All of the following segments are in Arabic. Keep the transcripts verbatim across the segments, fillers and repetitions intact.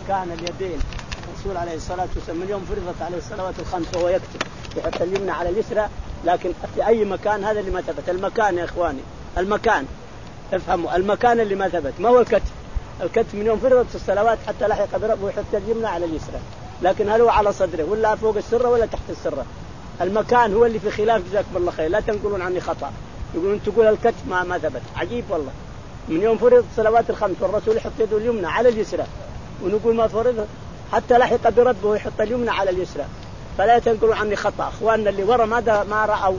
مكان اليدين الرسول عليه الصلاة والسلام من يوم فرضت عليه الصلوات الخمس وهو يكتب يحط اليمنى على اليسرى، لكن في أي مكان هذا اللي ما ثبت. المكان يا إخواني المكان افهموا، المكان اللي ما ثبت ما هو الكتف. الكتف من يوم فرضت الصلوات حتى لحق بربه يحط اليمنى على اليسرى، لكن هل هو على صدره ولا فوق السرة ولا تحت السرة؟ المكان هو اللي في خلاف. جزاكم الله خير، لا تنقلون عني خطأ، يقولون تقول الكتف ما ما ثبت. عجيب والله، من يوم فرض الصلوات الخمس والرسول يحط يده اليمنى على اليسرى، ونقول ما فرض حتى لحق بربه ويحط اليمنى على اليسرى. فلا تنقلوا عني خطأ. اخواننا اللي ورا ما ما رأوا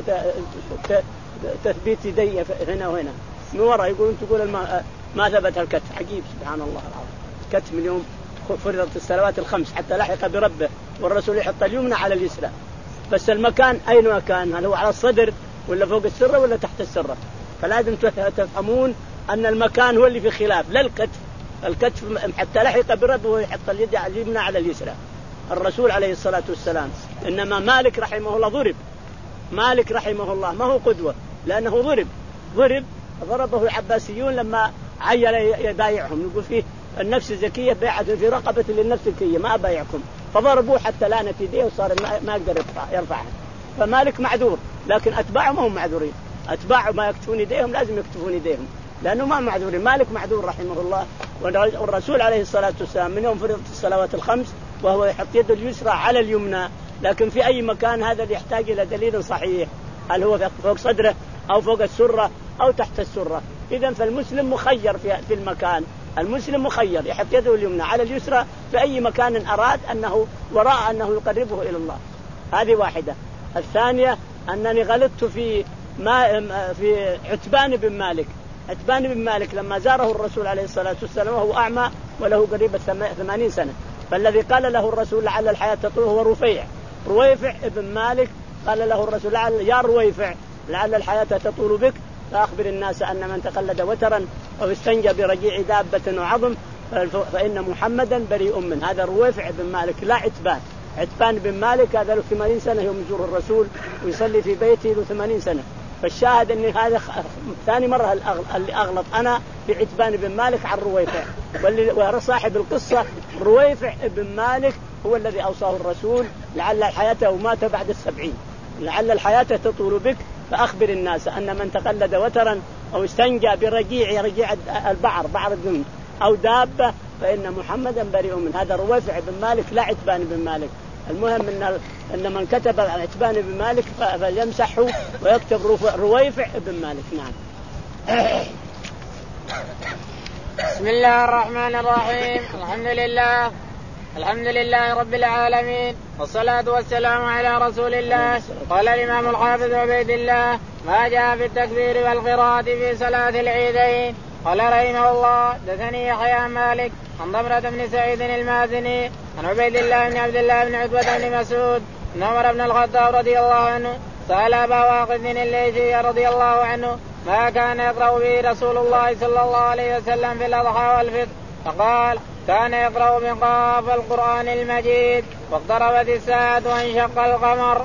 تثبيت يدي هنا وهنا من ورا يقولون تقول ما, ما ثبت الكتف. عجيب سبحان الله العظيم. الكتف من يوم فرضت الصلوات الخمس حتى لحق بربه والرسول يحط اليمنى على اليسرى، بس المكان أين مكان؟ هل هو على الصدر ولا فوق السرة ولا تحت السرة؟ فلازم تفهمون أن المكان هو اللي في خلاف، لا الكتف. الكتف حتى لحق بربه ويحط اليد اليمنى على اليسرى. الرسول عليه الصلاة والسلام. إنما مالك رحمه الله ضرب، مالك رحمه الله ما هو قدوة لأنه ضرب ضرب ضربه العباسيون لما عيل يبايعهم، يقول فيه النفس الزكية بيعة في رقبة للنفس الزكية ما أبايعكم، فضربوه حتى لانت يديه وصار ما يقدر يرفع يرفعها. فمالك معذور، لكن أتباعه ما هم معذورين. أتباعه ما يكتفون يديهم لازم يكتفون يديهم لأنه ما معذورين. مالك معذور رحمه الله. والرسول عليه الصلاة والسلام من يوم فرضت الصلوات الخمس وهو يحط يده اليسرى على اليمنى، لكن في أي مكان هذا يحتاج إلى دليل صحيح، هل هو فوق صدره أو فوق السرة أو تحت السرة. إذن فالمسلم مخير في في المكان. المسلم مخير يحط يده اليمنى على اليسرى في أي مكان أراد أنه وراء أنه يقربه إلى الله. هذه واحدة. الثانية أنني غلطت في ما في عتبان بن مالك. عتبان بن مالك لما زاره الرسول عليه الصلاة والسلام وهو أعمى وله قريب ثمانين سنة، فالذي قال له الرسول لعل الحياة تطول هو رفيع رويفع ابن مالك. قال له الرسول لعل يا رويفع لعل الحياة تطول بك فأخبر الناس أن من تقلد وترا أو استنجى برجيع دابة وعظم فإن محمدا بريء من. هذا رويفع بن مالك لا عتبان. عتبان بن مالك هذا له ثمانين سنة يوم يزور الرسول ويصلي في بيته له ثمانين سنة. فالشاهد أن هذا ثاني مرة اللي أغلط أنا في عتبان بن مالك عن رويفع، واللي صاحب القصة رويفع بن مالك هو الذي أوصاه الرسول لعل الحياة ومات بعد السبعين لعل الحياة تطول بك فأخبر الناس أن من تقلد وترا أو استنجى برجيع رجيع البعر بعر الذنب أو دابة فإن محمدا بريء من. هذا رويفع بن مالك لا عتبان بن مالك. المهم أن أن من كتب عن عتبان بن مالك فليمسحه ويكتب رويفع بن مالك. نعم. بسم الله الرحمن الرحيم. الحمد لله الحمد لله رب العالمين والصلاة والسلام على رسول الله. قال الإمام الحافظ عبيد الله ما جاء في التكبير والقراءة في صلاة العيدين. قال رحمه الله دثني يحيى مالك عن ضمرة بن سعيد المازني عن عبيد الله بن عبد الله بن عتبة بن مسعود بن عمر بن الخطاب رضي الله عنه سأل أبا واقد بن الليثي رضي الله عنه ما كان يقرأ به رسول الله صلى الله عليه وسلم في الأضحى والفطر، فقال كان يقرأ بقاف القرآن المجيد واقتربت الساعة وانشق القمر.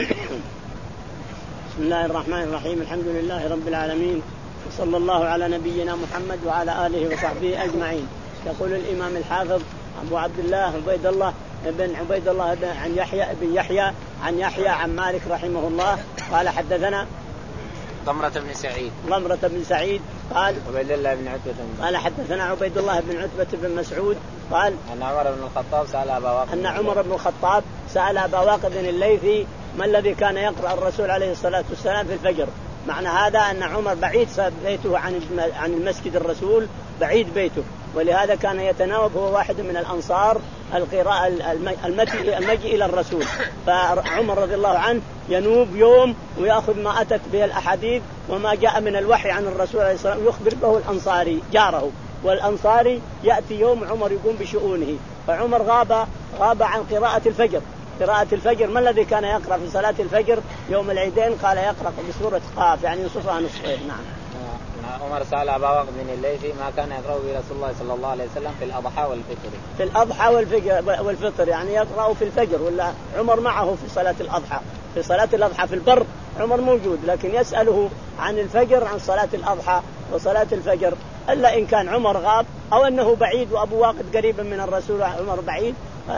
بسم الله الرحمن الرحيم. الحمد لله رب العالمين وصلى الله على نبينا محمد وعلى آله وصحبه أجمعين. يقول الإمام الحافظ أبو عبد الله عبيد الله بن عبيد الله بن عن يحيى بن يحيى عن يحيى عن مالك رحمه الله قال حدثنا ضمرة بن سعيد ضمرة بن سعيد قال عبيد الله بن عتبة قال حدثنا عبيد الله بن عتبة بن مسعود قال أن عمر بن الخطاب سأل أبا واقد أن عمر بن الخطاب سأل أبا واقد الليثي ما الذي كان يقرأ الرسول عليه الصلاة والسلام في الفجر. معنى هذا أن عمر بعيد بيته عن عن المسجد الرسول بعيد بيته، ولهذا كان يتناوب هو واحد من الأنصار القراءة المجيء إلى الرسول. فعمر رضي الله عنه ينوب يوم ويأخذ ما أتت به الأحاديث وما جاء من الوحي عن الرسول عليه الصلاة والسلام ويخبر به الأنصاري جاره، والأنصاري يأتي يوم عمر يقوم بشؤونه. فعمر غاب غاب عن قراءة الفجر. قراءة الفجر ما الذي كان يقرأ في صلاة الفجر يوم العيدين؟ قال يقرأ بسورة قاف يعني نصفها نصفين. نعم. عمر سأل أبا واقد بن الليثي ما كان يقرأ به رسول الله صلى الله عليه وسلم في الأضحى والفطر. في الأضحى والفجر والفطر يعني يقرأ في الفجر، ولا عمر معه في صلاة الأضحى؟ في صلاة الأضحى في البر عمر موجود، لكن يسأله عن الفجر عن صلاة الأضحى وصلاة الفجر إلا إن كان عمر غاب أو أنه بعيد وأبو واقد قريبا من الرسول عمر بعيد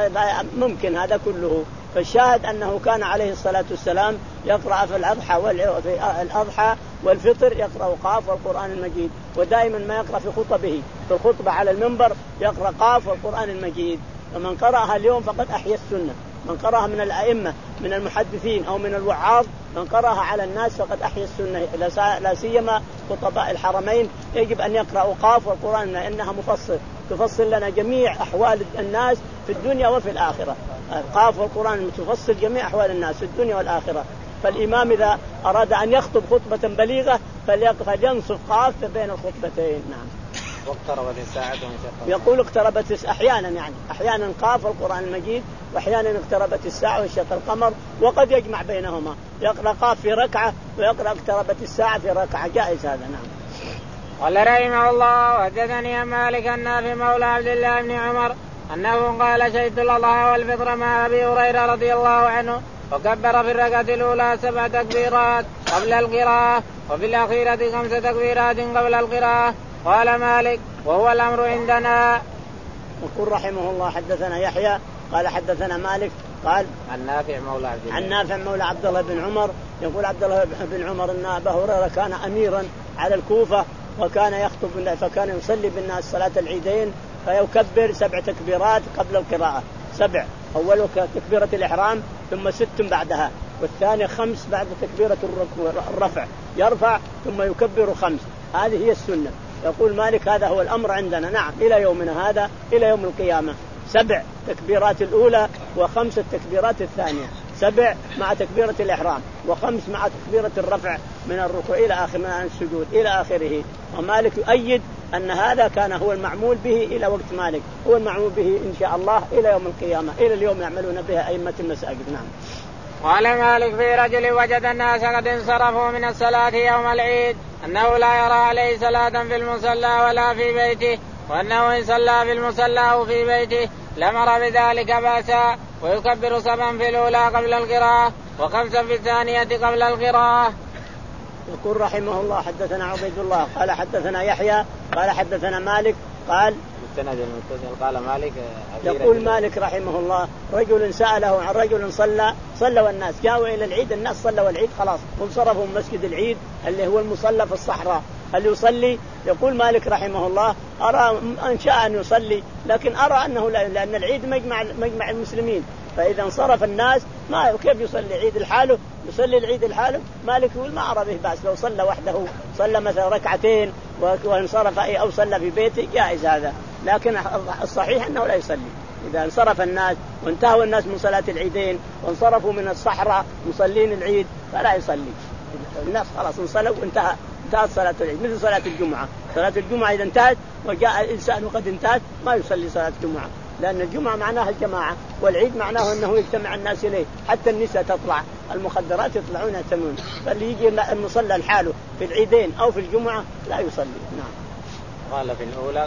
ممكن هذا كله. فالشاهد أنه كان عليه الصلاة والسلام يقرأ في الأضحى والأضحى والفطر يقرأ قاف والقرآن المجيد، ودائما ما يقرأ في خطبه في الخطبة على المنبر يقرأ قاف والقرآن المجيد. ومن قرأها اليوم فقد أحيا السنة، من قرأها من الأئمة من المحدثين أو من الوعاظ من قرأها على الناس فقد أحيا السنة، لا سيما خطباء الحرمين يجب أن يقرأوا قاف والقرآن لأنها مفصل تفصل لنا جميع أحوال الناس في الدنيا وفي الآخرة. قاف والقرآن تفصل جميع أحوال الناس في الدنيا والآخرة. فالإمام إذا أراد أن يخطب خطبة بليغة فلينصف قاف بين الخطبتين. نعم. واقتربت الساعة يقول اقتربت أحيانا يعني أحيانا قاف القرآن المجيد وأحيانا اقتربت الساعة وانشق القمر، وقد يجمع بينهما يقرأ قاف في ركعة ويقرأ اقتربت الساعة في ركعة، جائز هذا. نعم. قال رحمه الله وحدثني مالك النافع مولى عبد الله بن عمر أنه قال شهدت الأضحى والفطر مع أبي هريرة رضي الله عنه وكبر في الركعة الأولى سبع تكبيرات قبل القراءة وفي الأخيرة خمس تكبيرات قبل القراءة. قال مالك وهو الأمر عندنا. يقول رحمه الله حدثنا يحيى قال حدثنا مالك قال عن نافع مولى عبد الله عن نافع مولى عبد الله بن عمر يقول عبد الله بن عمر أن أبا هريرة كان أميرا على الكوفة وكان يخطب فكان يصلي بالناس صلاة العيدين فيكبر سبع تكبيرات قبل القراءة، سبع أول تكبيرة الإحرام ثم ست بعدها والثانية خمس بعد تكبيرة الرفع يرفع ثم يكبر خمس. هذه هي السنة. يقول مالك هذا هو الأمر عندنا. نعم إلى يومنا هذا إلى يوم القيامة سبع تكبيرات الأولى وخمس التكبيرات الثانية، سبع مع تكبيرة الإحرام وخمس مع تكبيرة الرفع من الركوع إلى آخر من السجود إلى آخره. ومالك يؤيد أن هذا كان هو المعمول به إلى وقت مالك، هو المعمول به إن شاء الله إلى يوم القيامة، إلى اليوم يعملون بها أئمة المساجد. نعم. قال مالك في رجل وجد الناس قد انصرفوا من الصلاة يوم العيد أنه لا يرى عليه صلاة في المصلى ولا في بيته، وأنه إن صلى في المصلى أو في بيته لمر بذلك بأسا ويكبر سبعا في الأولى قبل القراءة وخمسا في الثانية قبل القراءة. يقول رحمه الله حدثنا عبيد الله قال حدثنا يحيى قال حدثنا مالك قال قال مالك يقول مالك رحمه الله رجل سأله عن رجل صلى صلى والناس جاءوا إلى العيد، الناس صلوا العيد خلاص وانصرفوا من مسجد العيد اللي هو المصلى في الصحراء، هل يصلي؟ يقول مالك رحمه الله أرى أن شاء أن يصلي، لكن أرى أنه لا، لأن العيد مجمع مجمع المسلمين، فإذا انصرف الناس ما كيف يصلي عيد الحاله؟ يصلي العيد الحاله. مالك يقول ما أرى به بأس لو صلى وحده، صلى مثلا ركعتين وانصرف أو صلى في بيته جائز هذا، لكن الصحيح أنه لا يصلي. إذا انصرف الناس وانتهوا الناس من صلاة العيدين وانصرفوا من الصحراء مصلين العيد فلا يصلي، الناس خلاص انصلوا وانتهى انتهت صلاة العيد. مثل صلاة الجمعة، صلاة الجمعة إذا انتهت وجاء الإنسان وقد انتهت ما يصلي صلاة الجمعة، لأن الجمعة معناها الجماعة والعيد معناه أنه يجتمع الناس إليه، حتى النساء تطلع المخدرات يطلعون يتمون، فاللي يجي المصلى الحاله في العيدين أو في الجمعة لا يصلي. نعم. قال في الأولى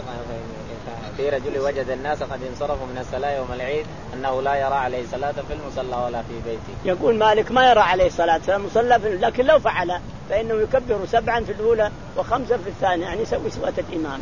في رجل وجد الناس قد انصرفوا من الصلاة يوم العيد أنه لا يرى عليه صلاة في المصلى ولا في بيته. يقول مالك ما يرى عليه صلاة في المصلى، لكن لو فعل فإنه يكبر سبعا في الأولى وخمسا في الثانية، يعني يسوي سوات الإمام.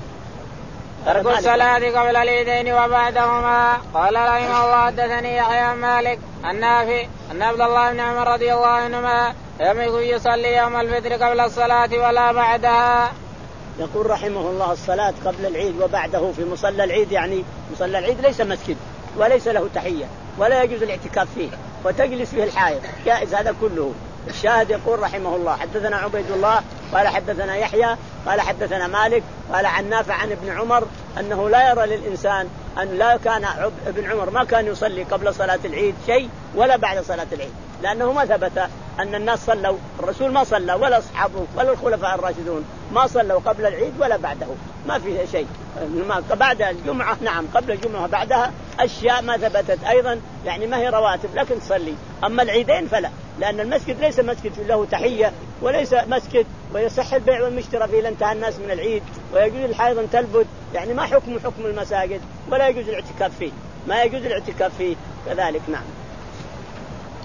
ترك الصلاة قبل العيدين وبعدهما. قال رحمه الله حدثني يحيى مالك النافع أن عبد الله بن عمر رضي الله عنهما لم يكن يصلي يوم الفطر قبل الصلاة ولا بعدها. يقول رحمه الله الصلاة قبل العيد وبعده في مصلى العيد، يعني مصلى العيد ليس مسجد وليس له تحية ولا يجوز الاعتكاف فيه وتجلس فيه الحائض، جائز هذا كله. الشاهد يقول رحمه الله حدثنا عبيد الله قال حدثنا يحيى قال حدثنا مالك قال عن نافع عن ابن عمر أنه لا يرى للإنسان أن لا كان ابن عمر ما كان يصلي قبل صلاة العيد شيء ولا بعد صلاة العيد، لأنه ما ثبت أن الناس صلوا، الرسول ما صلى ولا أصحابه ولا الخلفاء الراشدون ما صلوا قبل العيد ولا بعده، ما فيه شيء. بعد الجمعة نعم قبل الجمعة بعدها أشياء ما ثبتت أيضا، يعني ما هي رواتب لكن تصلي، أما العيدين فلا، لأن المسجد ليس مسجد له تحية وليس مسجد ويصح البيع والمشترى فيه لانتهى الناس من العيد، ويجوز الحائض أن تلبد، يعني ما حكم حكم المساجد ولا يجوز الاعتكاف فيه، ما يجوز الاعتكاف فيه كذلك. نعم.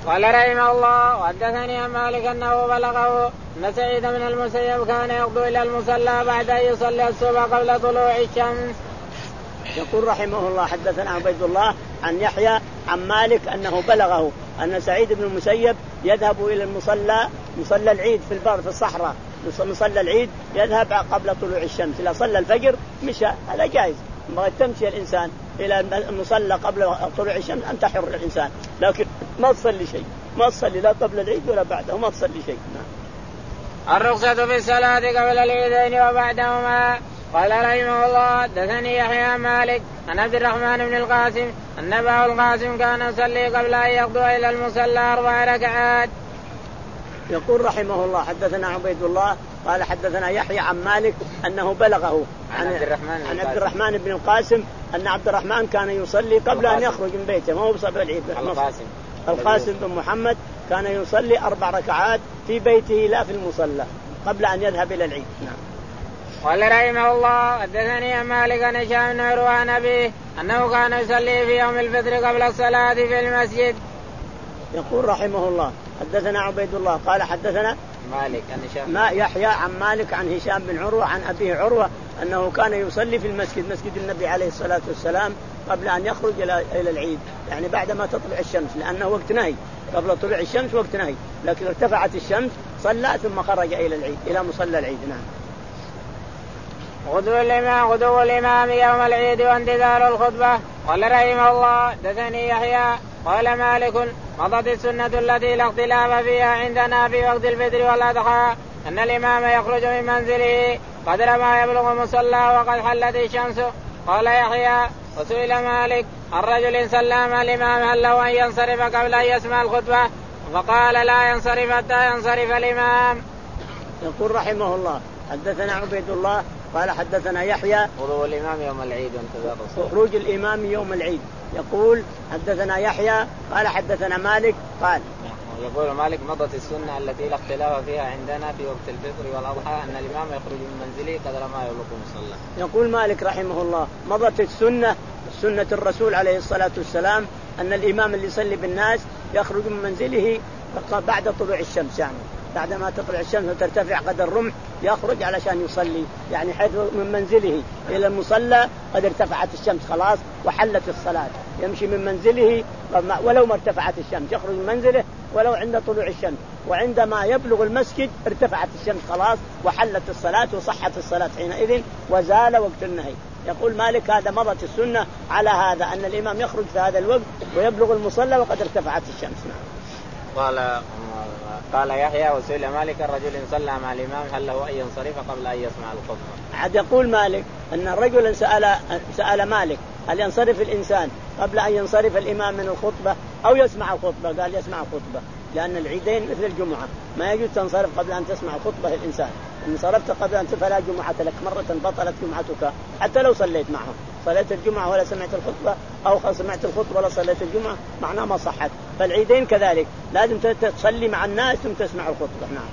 قال رحمه الله وحدثني عن مالك انه بلغه ان سعيد بن المسيب كان يغدو الى المصلى بعد ان يصلي الصبح قبل طلوع الشمس. يقول رحمه الله حدثنا عبيد الله عن يحيى عن مالك انه بلغه ان سعيد بن المسيب يذهب الى المصلى مصلى العيد في البر في الصحراء مصلى العيد يذهب قبل طلوع الشمس. اذا صلى الفجر مشى هذا جائز. ما تمشي الانسان الى المصلى قبل طلوع الشمس انت حر الانسان لكن ما تصلي شيء ما تصلي لا قبل العيد ولا بعده وما تصلي شيء. نعم. الرخصة في الصلاة قبل العيدين وبعدهما. قال رحمه الله حدثني يحيى مالك عن عبد الرحمن بن القاسم أن أباه القاسم كان يصلي قبل أن يغدو إلى المصلى أربع ركعات. يقول رحمه الله حدثنا عبيد الله قال حدثنا يحيى عن مالك أنه بلغه عن, عن, عبد, الرحمن عن عبد الرحمن بن القاسم أن عبد الرحمن كان يصلي قبل القاسم. أن يخرج من بيته ما هو بصبر العيد. القاسم القاسم بن محمد كان يصلي أربع ركعات في بيته لا في المصلى قبل أن يذهب إلى العيد. نعم. قال رحمه الله حدثني مالك عن هشام بن عروة عن أبيه أنه كان يصلي في يوم الفطر قبل الصلاة في المسجد. يقول رحمه الله حدثنا عبيد الله قال حدثنا مالك عن هشام ما يحيى عن مالك عن هشام بن عروة عن أبيه عروة أنه كان يصلي في المسجد مسجد النبي عليه الصلاة والسلام قبل أن يخرج إلى إلى العيد يعني بعد ما تطلع الشمس لأنه وقت نهي قبل طلوع الشمس وقت نهي لكن ارتفعت الشمس صلى ثم خرج إلى العيد إلى مصلى العيد. نعم. غدو الإمام غدو الإمام يوم العيد وانتظار الخطبة. قال رحمه الله حدثني يحيى قال مالك مضت السنة التي لا اختلاف فيها عندنا في وقت الفطر والأضحى أن الإمام يخرج من منزله قدر ما يبلغ مصلى وقد حلت الشمس. قال يحيى وسئل مالك الرجل سلم الإمام هل له أن ينصرف قبل أن يسمع الخطبة فقال لا ينصرف حتى ينصرف الإمام. يقول رحمه الله حدثنا عبيد الله قال حدثنا يحيى خروج الإمام يوم العيد وانتظار الصلاة. خروج الإمام يوم العيد. يقول حدثنا يحيى قال حدثنا مالك قال يقول مالك مضت السنة التي لا اختلاف فيها عندنا في وقت الفطر والأضحى أن الإمام يخرج من منزله قدر ما يبلغ مصلى. يقول مالك رحمه الله مضت السنة سنة الرسول عليه الصلاة والسلام أن الإمام اللي يصلي بالناس يخرج من منزله بعد طلوع الشمس يعني بعد ما تطلع الشمس وترتفع قدر الرمح يخرج علشان يصلي يعني حيث من منزله إلى المصلى قد ارتفعت الشمس خلاص وحلت الصلاة يمشي من منزله ولو ما ارتفعت الشمس يخرج من منزله ولو عند طلوع الشمس وعندما يبلغ المسجد ارتفعت الشمس خلاص وحلت الصلاة وصحت الصلاة حينئذ وزال وقت النهي. يقول مالك هذا مضت السنة على هذا أن الإمام يخرج في هذا الوقت ويبلغ المصلى وقد ارتفعت الشمس. قال قال يحيى وسئل مالك الرجل صلى مع الإمام هل له أن ينصرف قبل أن يسمع الخطبة. عاد يقول مالك أن الرجل سأل سأل مالك هل ينصرف الإنسان قبل أن ينصرف الإمام من الخطبة أو يسمع الخطبة. قال يسمع الخطبة لأن العيدين مثل الجمعة ما يجوز تنصرف قبل أن تسمع الخطبة الإنسان. إن صرفت قبل أن تفعل جمعة لك مرة بطلت جمعتك حتى لو صليت معهم. صليت الجمعة ولا سمعت الخطبة أو سمعت الخطبة ولا صليت الجمعة معناه ما صحت. فالعيدين كذلك لازم تصلي مع الناس ثم تسمع الخطبة. نعم.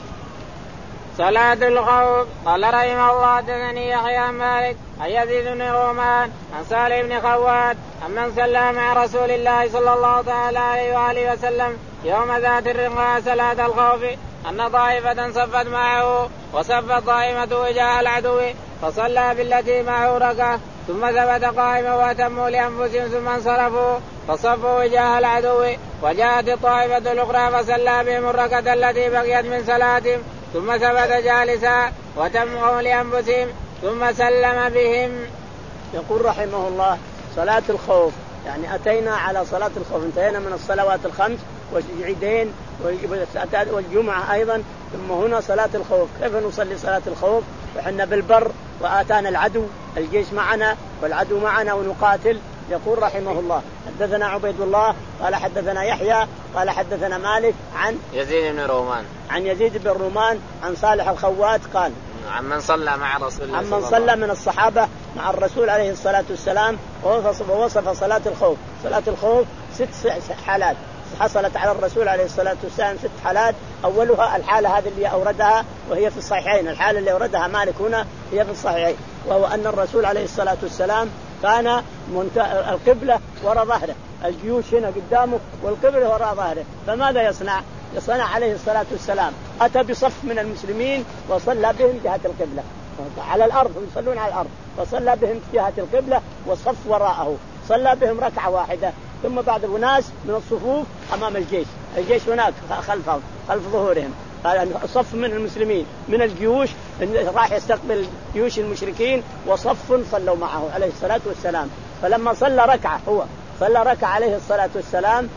صلاة الخوف. قال رحمه الله حدثني يحيى مالك عن يزيد بن رومان عن صالح بن خوات عمن صلى مع رسول الله صلى الله تعالى عليه وآله وسلم يوم ذات الرقاء صلاة الخوف أن طائفة صفت معه وصفت طائفة وجاه العدو فصلى بالتي معه ركعة ثم ثبت قائما وأتموا لأنفسهم ثم انصرفوا فصفوا وجاه العدو وجاءت الطائفة الأخرى فصلى بهم الركعة التي بقيت من صلاتهم ثم ثبت جالسا وتموا لأنفسهم ثم سلم بهم. يقول رحمه الله صلاة الخوف يعني أتينا على صلاة الخوف انتهينا من الصلوات الخمس والعيدين والجمعة أيضا ثم هنا صلاة الخوف. كيف نصلي صلاة الخوف وحنا بالبر وآتانا العدو الجيش معنا والعدو معنا ونقاتل. يقول رحمه الله حدثنا عبيد الله قال حدثنا يحيى قال حدثنا مالك عن يزيد بن رومان عن يزيد بن رومان عن صالح الخوات قال عمن صلى مع رسول الله عمن صلى من الصحابة مع الرسول عليه الصلاة والسلام ووصف صلاة الخوف. صلاة الخوف ست حالات حصلت على الرسول عليه الصلاة والسلام ست حالات. أولها الحالة هذه اللي أوردها وهي في الصحيحين. الحالة اللي أوردها مالك هنا هي في الصحيحين وهو أن الرسول عليه الصلاة والسلام كان القبلة وراء ظهره الجيوش هنا قدامه والقبلة وراء ظهره، فماذا يصنع؟ يصنع عليه الصلاة والسلام أتى بصف من المسلمين وصلى بهم جهة القبلة على الأرض، يصلون على الأرض، وصلى بهم جهة القبلة وصف وراءه، صلى بهم ركعة واحدة. ثم بعض الناس من الصفوف أمام الجيش، الجيش هناك خلفهم خلف ظهورهم، صف من المسلمين من الجيوش راح يستقبل جيوش المشركين وصف صلوا معه عليه الصلاة والسلام. فلما صلى ركعة هو صلى ركعة عليه الصلاة والسلام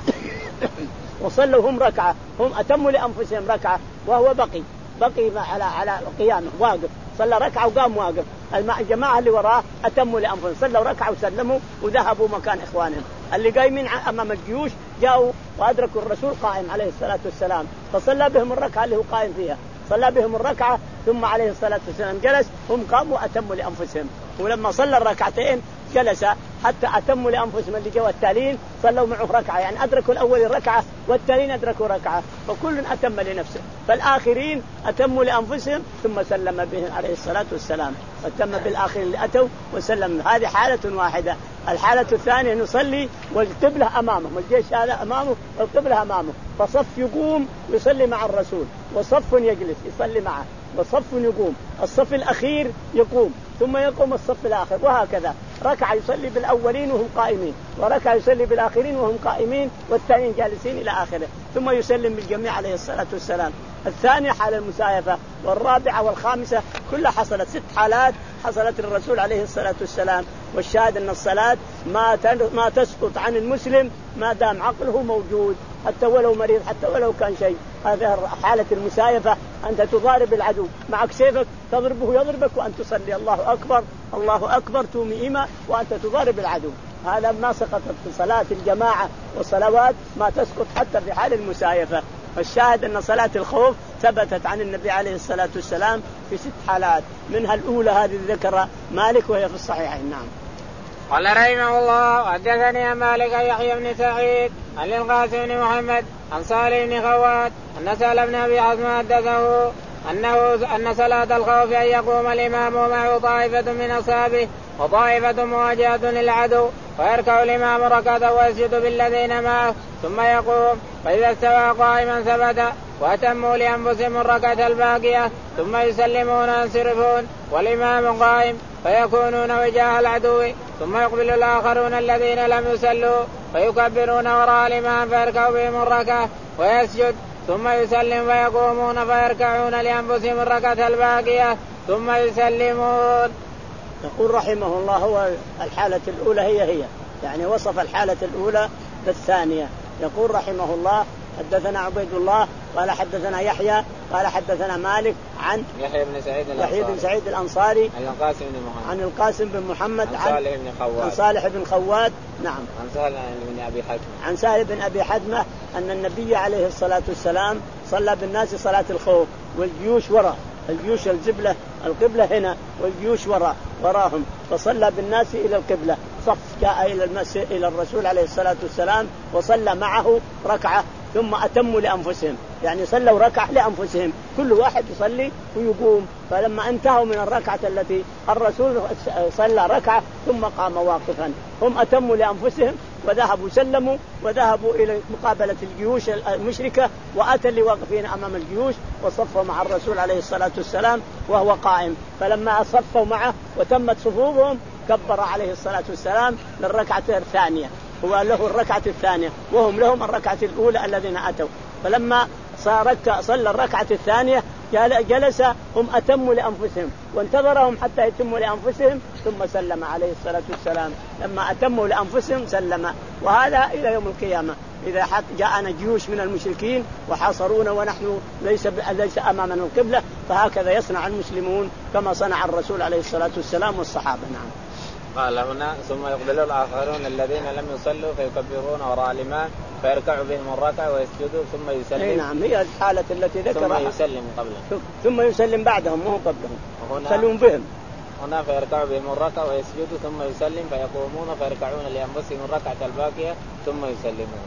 وصلوا هم ركعة، هم أتموا لأنفسهم ركعة وهو بقي بقي على على قيامه واقف، صلى ركعة وقام واقف. الجماعة اللي وراه أتموا لأنفسهم، صلوا ركعة وسلموا وذهبوا مكان إخوانهم اللي قايمين أمام الجيوش، جاءوا وأدركوا الرسول قائم عليه الصلاة والسلام، فصلى بهم الركعة اللي هو قائم فيها، صلى بهم الركعة ثم عليه الصلاة والسلام جلس، هم قاموا أتموا لأنفسهم. ولما صلى الركعتين جلس حتى أتموا لأنفسهم اللي جاءوا التالين صلوا معه ركعة، يعني أدركوا الأول ركعة والتالين أدركوا ركعة، فكل أتم لنفسه، فالآخرين أتموا لأنفسهم ثم سلم بهم عليه الصلاة والسلام، أتم بالآخرين اللي أتوا وسلم. هذه حالة واحدة. الحالة الثانية نصلي والقبلة أمامه، الجيش هذا أمامه والقبلة أمامه، فصف يقوم يصلي مع الرسول وصف يجلس يصلي معه وصف يقوم، الصف الأخير يقوم ثم يقوم الصف الآخر، وهكذا ركعة يصلي بالأولين وهم قائمين وركعة يصلي بالآخرين وهم قائمين والثانيين جالسين إلى آخره، ثم يسلم بالجميع عليه الصلاة والسلام. الثانية حال المسايفة، والرابعة والخامسة كلها حصلت ست حالات حصلت الرسول عليه الصلاة والسلام. والشاهد أن الصلاة ما ما تسقط عن المسلم ما دام عقله موجود، حتى ولو مريض حتى ولو كان شيء. هذا حالة المسايفة، أنت تضارب العدو معك سيفك تضربه يضربك وأنت تصلي الله أكبر الله أكبر تومئما وأنت تضارب العدو. هذا ما سقطت في صلاة الجماعة والصلوات ما تسقط حتى في حال المسايفة. والشاهد أن صلاة الخوف ثبتت عن النبي عليه الصلاة والسلام في ست حالات، منها الأولى هذه ذكر مالك وهي في الصحيحين. نعم. قال رحمه الله حدثني مالك يحيى بن سعيد عن القاسم بن محمد عن صالح بن خوات أن سهل بن أبي حزم حدثه أنه أن صلاة الخوف أن يقوم الإمام ومعه طائفة من أصحابه وطائفة مواجهة للعدو، ويركع الإمام ركعة ويسجد بالذين معه ثم يقوم، فإذا استوى قائما ثبت وأتموا لأنفسهم الركعة الباقية ثم يسلمون وينصرفون والإمام قائم فيكونون وجاه العدو، ثم يقبل الآخرون الذين لم يصلوا فيكبرون وراء الإمام فيركعوا بهم الركعة ويسجد ثم يسلم فيقومون فيركعون لأنفسهم الركعة الباقية ثم يسلمون. يقول رحمه الله هو الحالة الأولى هي هي يعني وصف الحالة الأولى بالثانية. يقول رحمه الله حدثنا عبيد الله قال حدثنا يحيى قال حدثنا مالك عن يحيى بن سعيد الأنصاري, يحيى بن سعيد الأنصاري عن القاسم بن محمد عن القاسم بن محمد عن صالح بن خوات عن صالح بن خوات نعم عن سهل بن أبي حزم عن سهل بن أبي حزمة أن النبي عليه الصلاة والسلام صلى بالناس صلاة الخوف والجيوش وراء الجيوش الجبلة القبلة هنا والجيوش وراء وراهم، فصلى بالناس إلى القبلة صف جاء إلى المسجد إلى الرسول عليه الصلاة والسلام وصلى معه ركعة ثم أتموا لأنفسهم، يعني صلوا ركعة لأنفسهم كل واحد يصلي ويقوم. فلما انتهوا من الركعة التي الرسول صلى ركعة ثم قام واقفا هم أتموا لأنفسهم وذهبوا سلموا وذهبوا إلى مقابلة الجيوش المشركة وأتى اللي واقفين أمام الجيوش وصفوا مع الرسول عليه الصلاة والسلام وهو قائم. فلما صفوا معه وتمت صفوفهم كبر عليه الصلاة والسلام للركعة الثانية، هو له الركعة الثانية وهم لهم الركعة الأولى الذين أتوا. فلما صارت صلى الركعة الثانية جلس هم أتموا لأنفسهم وانتظرهم حتى يتموا لأنفسهم ثم سلم عليه الصلاة والسلام. لما أتموا لأنفسهم سلم. وهذا إلى يوم القيامة إذا جاءنا جيوش من المشركين وحاصرونا ونحن ليس ليس أمامنا القبلة فهكذا يصنع المسلمون كما صنع الرسول عليه الصلاة والسلام والصحابة. نعم. قال هنا ثم يقبل الآخرون الذين لم يصلوا فيكبرون وراء الإمام فيركعوا بهم الركعة ويسجدوا ثم يسلم. أي نعم هي الحالة التي ذكرها. ثم يسلم قبله ثم يسلم بعدهم مو قبلهم يسلم بهم. هنا فيركعوا بهم الركعة ويسجدوا ثم يسلم فيقومون فيركعون لأنفسهم الركعة الباقية ثم يسلمون.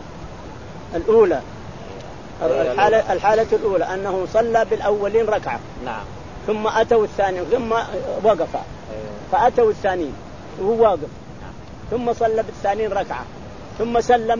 الأولى الحالة, الحالة الأولى أنه صلى بالأولين ركعة نعم ثم أتوا الثاني ثم وقف فأتوا الثانيين وهو واقف ثم صلى بالثانيين ركعة ثم سلم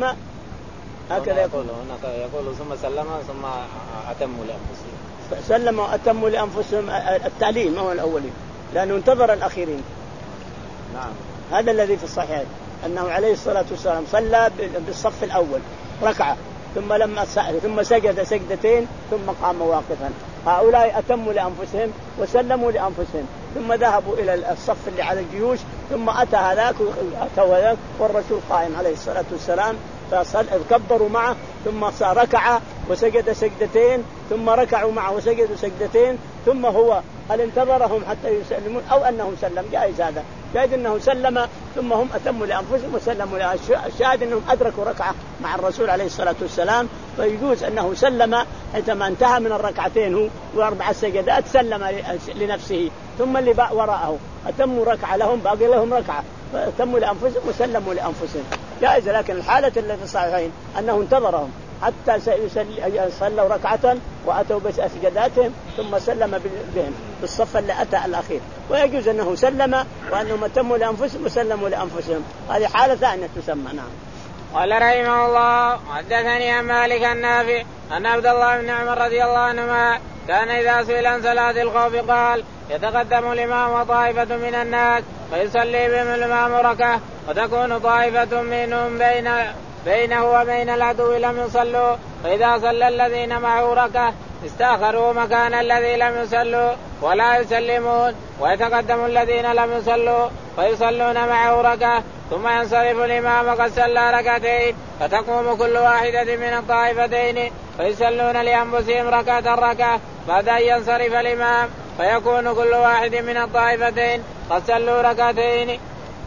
هكذا يقول هناك يقول ثم سلم ثم أتموا لأنفسهم سلم وأتموا لأنفسهم التعليم هو الأولين لأنه انتظر الأخيرين. نعم. هذا الذي في الصحيح أنه عليه الصلاة والسلام صلى بالصف الأول ركعة ثم لما ثم سجد سجدتين ثم قام واقفا. هؤلاء أتموا لأنفسهم وسلموا لأنفسهم ثم ذهبوا إلى الصف اللي على الجيوش ثم أتى هذاك وأتوا هذاك والرسول قائم عليه الصلاة والسلام فكبروا معه ثم ركع وسجد سجدتين ثم ركعوا معه وسجدوا سجدتين ثم هو هل انتظرهم حتى يسلمون أو أنه سلم؟ جائز هذا، جائز أنه سلم ثم هم أتموا لأنفسهم وسلموا لها. الشاهد أنهم أدركوا ركعة مع الرسول عليه الصلاة والسلام فيجوز أنه سلم حينما انتهى من الركعتين هو وأربع سجدات سلم لنفسه ثم اللي وراءه أتموا ركعة لهم باقي لهم ركعة فأتموا لأنفسهم وسلموا لأنفسهم جائز. لكن الحالة التي في الصحيحين أنه انتظرهم حتى صلوا ركعة وأتوا بسجداتهم ثم سلم بهم بالصف اللي أتى الأخير ويجوز أنه سلم وأنهم أتموا لأنفسهم وسلموا لأنفسهم. هذه حالة ثانية تسمى. نعم. قال رحمه الله حدثني عن مالك النافع أن عبد الله بن عمر رضي الله عنهما كان إذا سئل عن صلاة الخوف قال يتقدم الإمام وطائفة من الناس فيصلي بهم الإمام ركعة وتكون طائفة منهم بين بينه وبين العدو لم يصلوا فإذا صلى الذين معه ركعة استأخروا مكان الذي لم يصلوا ولا يسلمون ويتقدم الذين لم يصلوا فيصلون معه ركعة ثم ينصرف الإمام وقد صلى ركعتين فتقوم كل واحدة من الطائفتين فيصلون لأنفسهم ركعة ركعة بعد أن ينصرف الإمام فيكون كل واحد من الطائفتين قد صلوا ركعتين.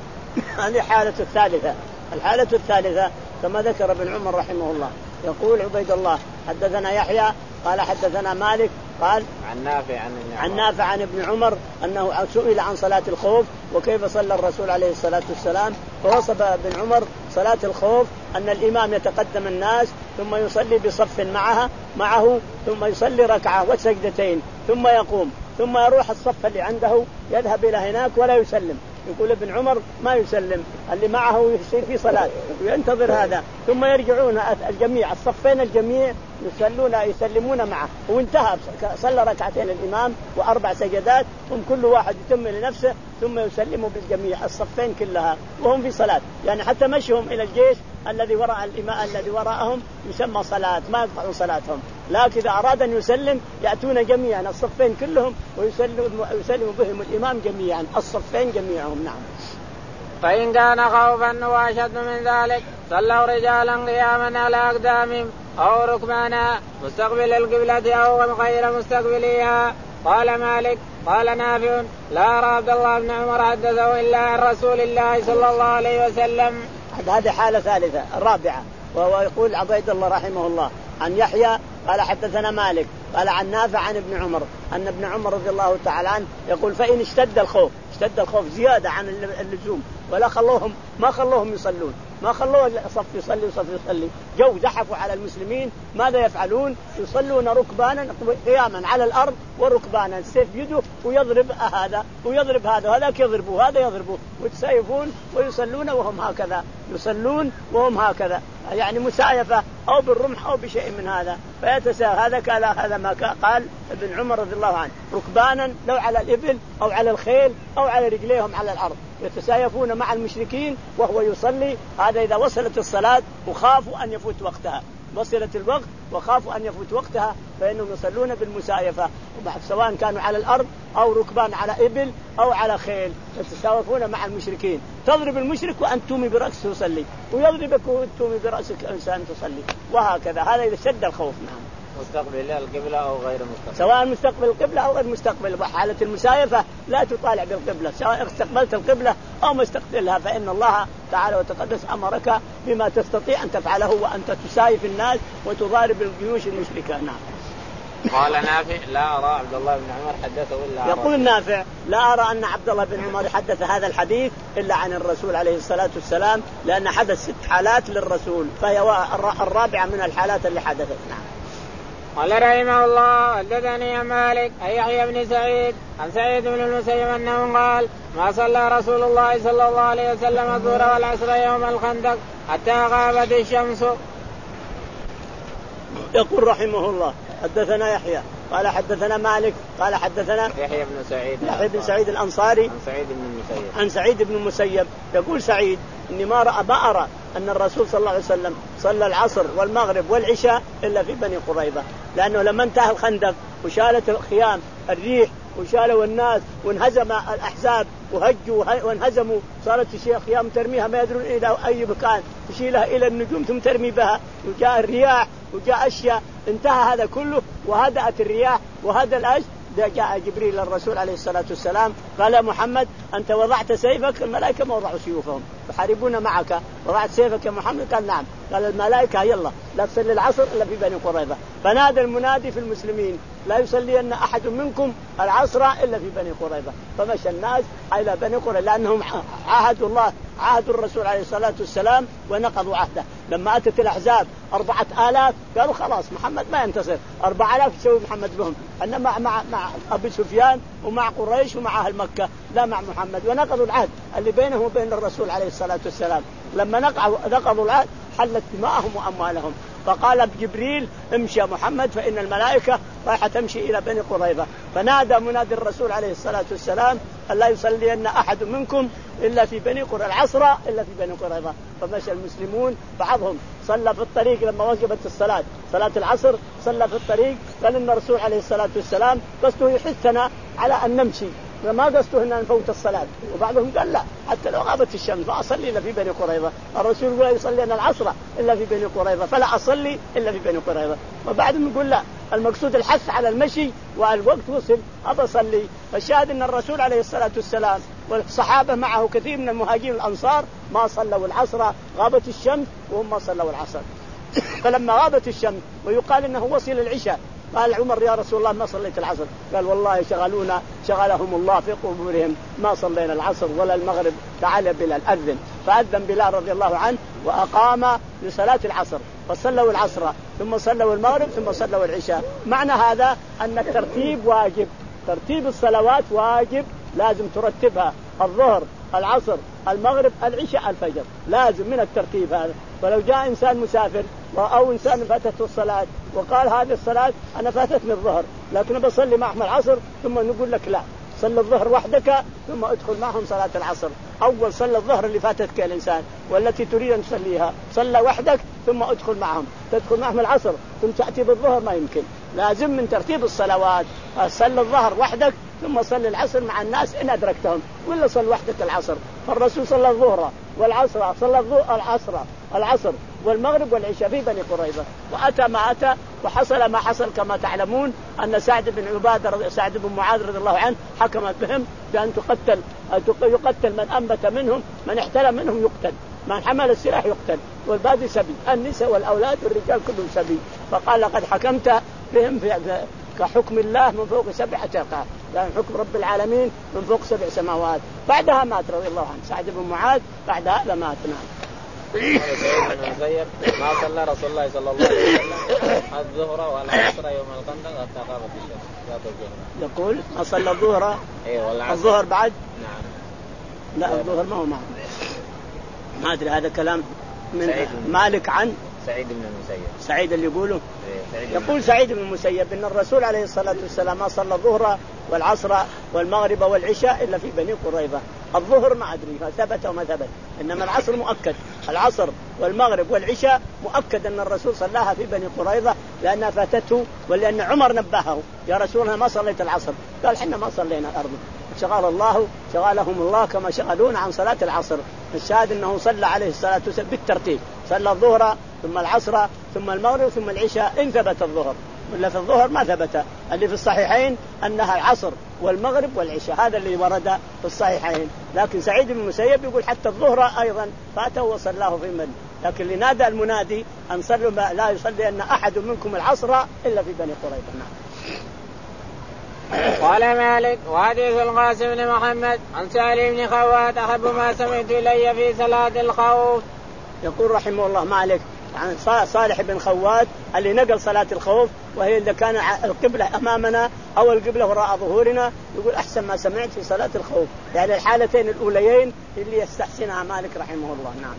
هذه حالة الثالثة. الحالة الثالثة كما ذكر ابن عمر رحمه الله يقول عبيد الله حدثنا يحيى قال حدثنا مالك قال عن نافع عن, عن نافع عن ابن عمر أنه سئل عن صلاة الخوف وكيف صلى الرسول عليه الصلاة والسلام فوصف ابن عمر صلاة الخوف أن الإمام يتقدم الناس ثم يصلي بصف معها معه ثم يصلي ركعة وسجدتين ثم يقوم ثم يروح الصف اللي عنده يذهب إلى هناك ولا يسلم. يقول ابن عمر ما يسلم اللي معه يصير في صلاة وينتظر هذا ثم يرجعون الجميع الصفين الجميع يصلون يسلمون معه وانتهى صلى ركعتين الإمام وأربع سجدات هم كل واحد يتم لنفسه ثم يسلموا بالجميع الصفين كلها وهم في صلاة. يعني حتى مشيهم إلى الجيش الذي وراء الإمام الذي وراءهم يسمى صلاة ما يقطعون صلاتهم لكن إذا أراد أن يسلم يأتون جميعا الصفين كلهم ويسلم بهم الإمام جميعا الصفين جميعهم. نعم. فإن كان خوفا وأشد من ذلك صلوا رجالا قياما على أقدامهم أو ركبانا مستقبل القبلة أو غير مستقبليها. قال مالك قال نافع لا أرى عبد الله بن عمر حدثه إلا عن رسول الله صلى الله عليه وسلم. هذه حالة ثالثة الرابعة وهو يقول عبيد الله رحمه الله عن يحيى قال حدثنا مالك قال عن نافع عن ابن عمر أن ابن عمر رضي الله تعالى عنه يقول فإن اشتد الخوف اشتد الخوف زيادة عن اللزوم ولا خلوهم ما خلوهم يصلون ما خلوه صف يصلي وصف يصلي جو زحفوا على المسلمين ماذا يفعلون؟ يصلون ركبانا قياما على الأرض وركبانا السيف يده ويضرب هذا ويضرب هذا وهذاك يضربه هذا يضربه ويتسايفون ويصلون وهم هكذا يصلون وهم هكذا يعني مسايفة أو بالرمح أو بشيء من هذا فيتساءل هذا قال هذا ما قال ابن عمر رضي الله عنه ركبانا لو على الإبل أو على الخيل أو على رجليهم على الأرض يتسايفون مع المشركين وهو يصلي. هذا إذا وصلت الصلاة وخافوا أن يفوت وقتها وصلت الوقت وخافوا أن يفوت وقتها فإنهم يصلون بالمسايفة سواء كانوا على الأرض أو ركبان على إبل أو على خيل يتساوفون مع المشركين تضرب المشرك وأن تومي برأسه تصلي ويضربك وأن تومي برأسك إنسان تصلي وهكذا. هذا إذا شد الخوف. نعم. مستقبل القبلة أو غير مستقبل سواء مستقبل القبلة أو غير مستقبل. وحالة المسايفة لا تطالع بالقبلة سواء استقبلت القبلة أو مستقبلها فإن الله تعالى وتقدس أمرك بما تستطيع أن تفعله وأنت تسايف الناس وتضارب الجيوش المشركة. نعم. قال نافع لا أرى عبد الله بن عمر حدثه إلا عن يقول نافع لا أرى أن عبد الله بن عمر حدث هذا الحديث إلا عن الرسول عليه الصلاة والسلام لأن حدث ست حالات للرسول فهي الرابعة من الحالات اللي حدثت. نعم. قال رحمه الله حدثني عن مالك أي يحيى بن سعيد عن سعيد بن المسيب أنه قال ما صلى رسول الله صلى الله عليه وسلم الظهر والعصر يوم الخندق حتى غابت الشمس. يقول رحمه الله حدثنا يحيى قال حدثنا مالك قال حدثنا يحيى بن سعيد يحيى بن سعيد الأنصاري عن سعيد بن المسيب عن سعيد بن المسيب يقول سعيد إني ما رأى ما أرى أن الرسول صلى الله عليه وسلم صلى العصر والمغرب والعشاء إلا في بني قريظة، لأنه لما انتهى الخندق وشالت الخيام الريح وشالوا الناس وانهزم الأحزاب وهجوا وانهزموا صارت خيام ترميها ما يدرون إلى أي مكان تشيلها إلى النجوم ثم ترمي بها وجاء الرياح وجاء أشياء انتهى هذا كله وهدأت الرياح وهذا الأش جاء جبريل للرسول عليه الصلاة والسلام قال يا محمد أنت وضعت سيفك الملائكة ما وضعوا سيوفهم يحاربون معك وضعت سيفك يا محمد قال نعم قال الملائكة يلا لا تصلي العصر إلا في بني قريظة. فنادى المنادي في المسلمين لا يصلين أحد منكم العصر إلا في بني قريظة، فمشى الناس إلى بني قريظة لأنهم عاهدوا الله عاهدوا الرسول عليه الصلاة والسلام ونقضوا عهده. لما أتت الأحزاب أربعة آلاف قالوا خلاص محمد ما ينتصر، أربعة آلاف يسوي محمد بهم، أن مع مع مع أبي سفيان ومع قريش ومع أهل مكة لا مع محمد، ونقضوا العهد اللي بينهم وبين الرسول عليه الصلاة والسلام. لما نقضوا العهد حلت دماءهم وأموالهم. فقال جبريل امشي محمد فإن الملائكة رايحة تمشي إلى بني قريظة. فنادى منادي الرسول عليه الصلاة والسلام ألا يصلين أحد منكم إلا في بني قريظة العصر إلا في بني قريظة. فمشى المسلمون بعضهم صلى في الطريق لما وجبت الصلاة صلاة العصر صلى في الطريق قال إن الرسول عليه الصلاة والسلام قصده يحثنا على أن نمشي ما قصده أن نفوت الصلاة. وبعضهم قال لا حتى لو غابت الشمس ما أصلي إلا في بني قريظة، الرسول يقول يصلي أن العصر إلا في بني قريظة فلا أصلي إلا في بني قريظة. وبعدهم يقول لا المقصود الحث على المشي والوقت وصل أبى أصلي. فالشاهد أن الرسول عليه الصلاة والسلام والصحابة معه كثير من المهاجرين الأنصار ما صلوا العصر غابت الشمس وهم ما صلوا العصر. فلما غابت الشمس ويقال إنه وصل العشاء قال عمر يا رسول الله ما صليت العصر، قال والله شغلونا شغلهم الله في قبورهم ما صلينا العصر ولا المغرب. تعال بلال أذن، فأذن بلال رضي الله عنه وأقام لصلاة العصر فصلوا العصر ثم صلوا المغرب ثم صلوا العشاء. معنى هذا أن الترتيب واجب، ترتيب الصلوات واجب لازم ترتبها الظهر العصر المغرب العشاء الفجر لازم من الترتيب هذا. ولو جاء إنسان مسافر أو إنسان فاتته الصلاة وقال هذه الصلاة أنا فاتتني الظهر لكن بصلي معهم العصر ثم نقول لك لا صلي الظهر وحدك ثم ادخل معهم صلاة العصر. أول صلى الظهر اللي فاتتك الإنسان والتي تريد أن تصليها صلى وحدك ثم ادخل معهم، تدخل معهم العصر ثم تأتي بالظهر ما يمكن. لازم من ترتيب الصلوات صلي الظهر وحدك ثم صلي العصر مع الناس إن أدركتهم ولا صل وحدك العصر. فالرسول صلى الظهر والعصر صلى العصر العصر والمغرب والعشاء في بني قريظة. وأتى ما أتى وحصل ما حصل كما تعلمون أن سعد بن عبادة سعد بن معاذ رضي الله عنه حكمت بهم بأن تقتل يقتل من أنبت منهم، من احتلم منهم يقتل، من حمل السلاح يقتل، والباقي سبي النساء والأولاد والرجال كلهم سبي. فقال لقد حكمت بهم في كحكم الله من فوق سبعة أرقام، يعني حكم رب العالمين من فوق سبع سماوات. بعدها مات رضي الله عنه سعد بن معاذ بعد هذا مات. نعم. ما صلى رسول الله صلى الله عليه وسلم الظهر والعصر يوم الخندق حتى غابت الشمس. يقول ما صلى الظهر ايوه الظهر بعد نعم لا الظهر ما هو معه ما أدري هذا كلام من مالك عن سعيد بن المسيب سعيد اللي يقوله يقول سعيد بن المسيب إن الرسول عليه الصلاة والسلام ما صلى الظهر والعصر والمغرب والعشاء إلا في بني قريظة. الظهر ما أدري ما ثبت وما ثبت، إنما العصر مؤكد، العصر والمغرب والعشاء مؤكد أن الرسول صلاها في بني قريظة لأنها فاتته ولأن عمر نبهه يا رسول الله ما صليت العصر، قال حنا ما صلينا الأرض شغال الله شغالهم الله كما شغلون عن صلاة العصر. الشاهد أنه صلى عليه الصلاة والسلام بالترتيب، صلى الظهر ثم العصر ثم المغرب ثم العشاء إن ثبت الظهر، ولا في الظهر ما ثبت. اللي في الصحيحين أنها العصر والمغرب والعشاء هذا اللي ورد في الصحيحين. لكن سعيد بن المسيب يقول حتى الظهر أيضا فاته وصلاه في من. لكن لنادى المنادي أن صلوا لا يصلي أن أحد منكم العصر إلا في بني قريظة. نعم. قال مالك وحديث القاسم بن محمد عن سالم بن خوات أحب ما سمعت إلي في صلاة الخوف. يقول رحمه الله مالك عن صالح بن خوات اللي نقل صلاة الخوف، وهي إذا كان القبلة أمامنا أو القبلة وراء ظهورنا، يقول أحسن ما سمعت في صلاة الخوف، يعني الحالتين الأوليين اللي يستحسنها مالك رحمه الله. نعم.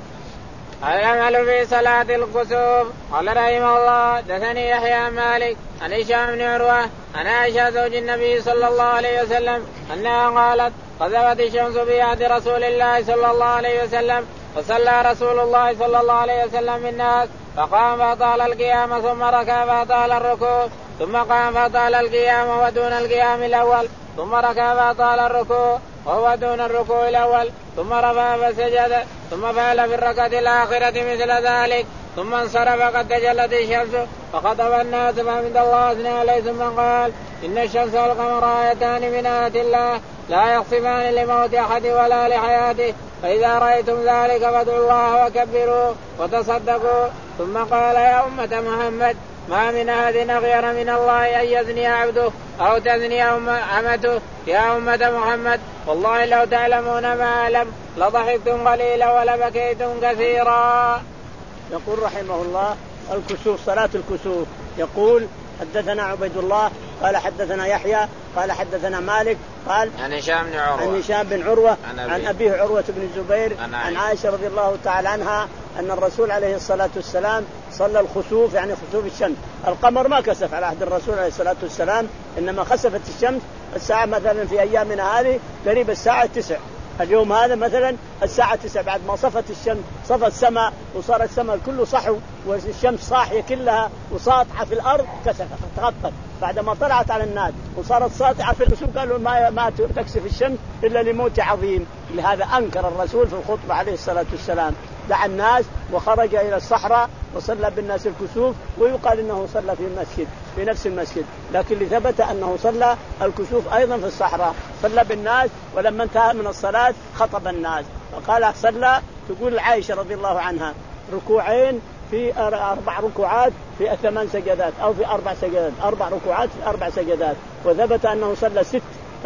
العمل في صلاة الكسوف. قال رحمه الله دثني يحيى مالك عن هشام بن عروة عن عائشة زوج النبي صلى الله عليه وسلم أنها قالت قذفت الشمس في عهد رسول الله صلى الله عليه وسلم فصلى رسول الله صلى الله عليه وسلم بالناس فقام فأطال القيام ثم ركع فأطال الركوع ثم قام فأطال القيام ودون القيام الأول ثم ركع فأطال الركوع وهو دون الركوع الأول ثم رفع فسجد ثم فعل في الركعة الآخرة مثل ذلك ثم انصرف قد تجلت الشمس فخطب الناس فحمد الله أثنى عليه ثم قال إن الشمس والقمر آيتان من آيات الله لا يخصفان لموت أحد ولا لحياته فإذا رأيتم ذلك فادعوا الله وكبروا وتصدقوا. ثم قال يا أمة محمد ما من أحد أغير من الله أن يزني عبده أو تزني أمته يا أمة محمد والله لو تعلمون ما أعلم لضحكتم قليلا ولبكيتم كثيرا. يقول رحمه الله الكسوف، صلاة الكسوف. يقول حدثنا عبيد الله قال حدثنا يحيى قال حدثنا مالك قال عن هشام بن عروة عن هشام بن عروة عن, عن أبيه عروة بن الزبير عن, عن عائشة رضي الله تعالى عنها أن الرسول عليه الصلاة والسلام صلى الخسوف، يعني خسوف الشمس. القمر ما كسف على عهد الرسول عليه الصلاة والسلام، إنما خسفت الشمس الساعة مثلا في أيامنا هذه قريب الساعة تسع، اليوم هذا مثلا الساعة تسعة بعد ما صفت الشمس صفت السماء وصار السماء كله صحو والشمس صاحية كلها وساطعة في الأرض كسفت تغطت بعد ما طلعت على الناس وصارت ساطعة في الأسوق. قالوا ما ما تكسف الشمس إلا لموت عظيم. لهذا أنكر الرسول في الخطبة عليه الصلاة والسلام، دعا الناس وخرج إلى الصحراء وصلى بالناس الكسوف، ويقال إنه صلى في المسجد في نفس المسجد، لكن لثبت أنه صلى الكسوف أيضا في الصحراء، صلى بالناس ولما انتهى من الصلاة خطب الناس وقال صلى. تقول عائشة رضي الله عنها ركوعين في أربع ركوعات في ثمان سجدات أو في أربع سجدات، أربع ركوعات في أربع سجدات، وثبت أنه صلى ست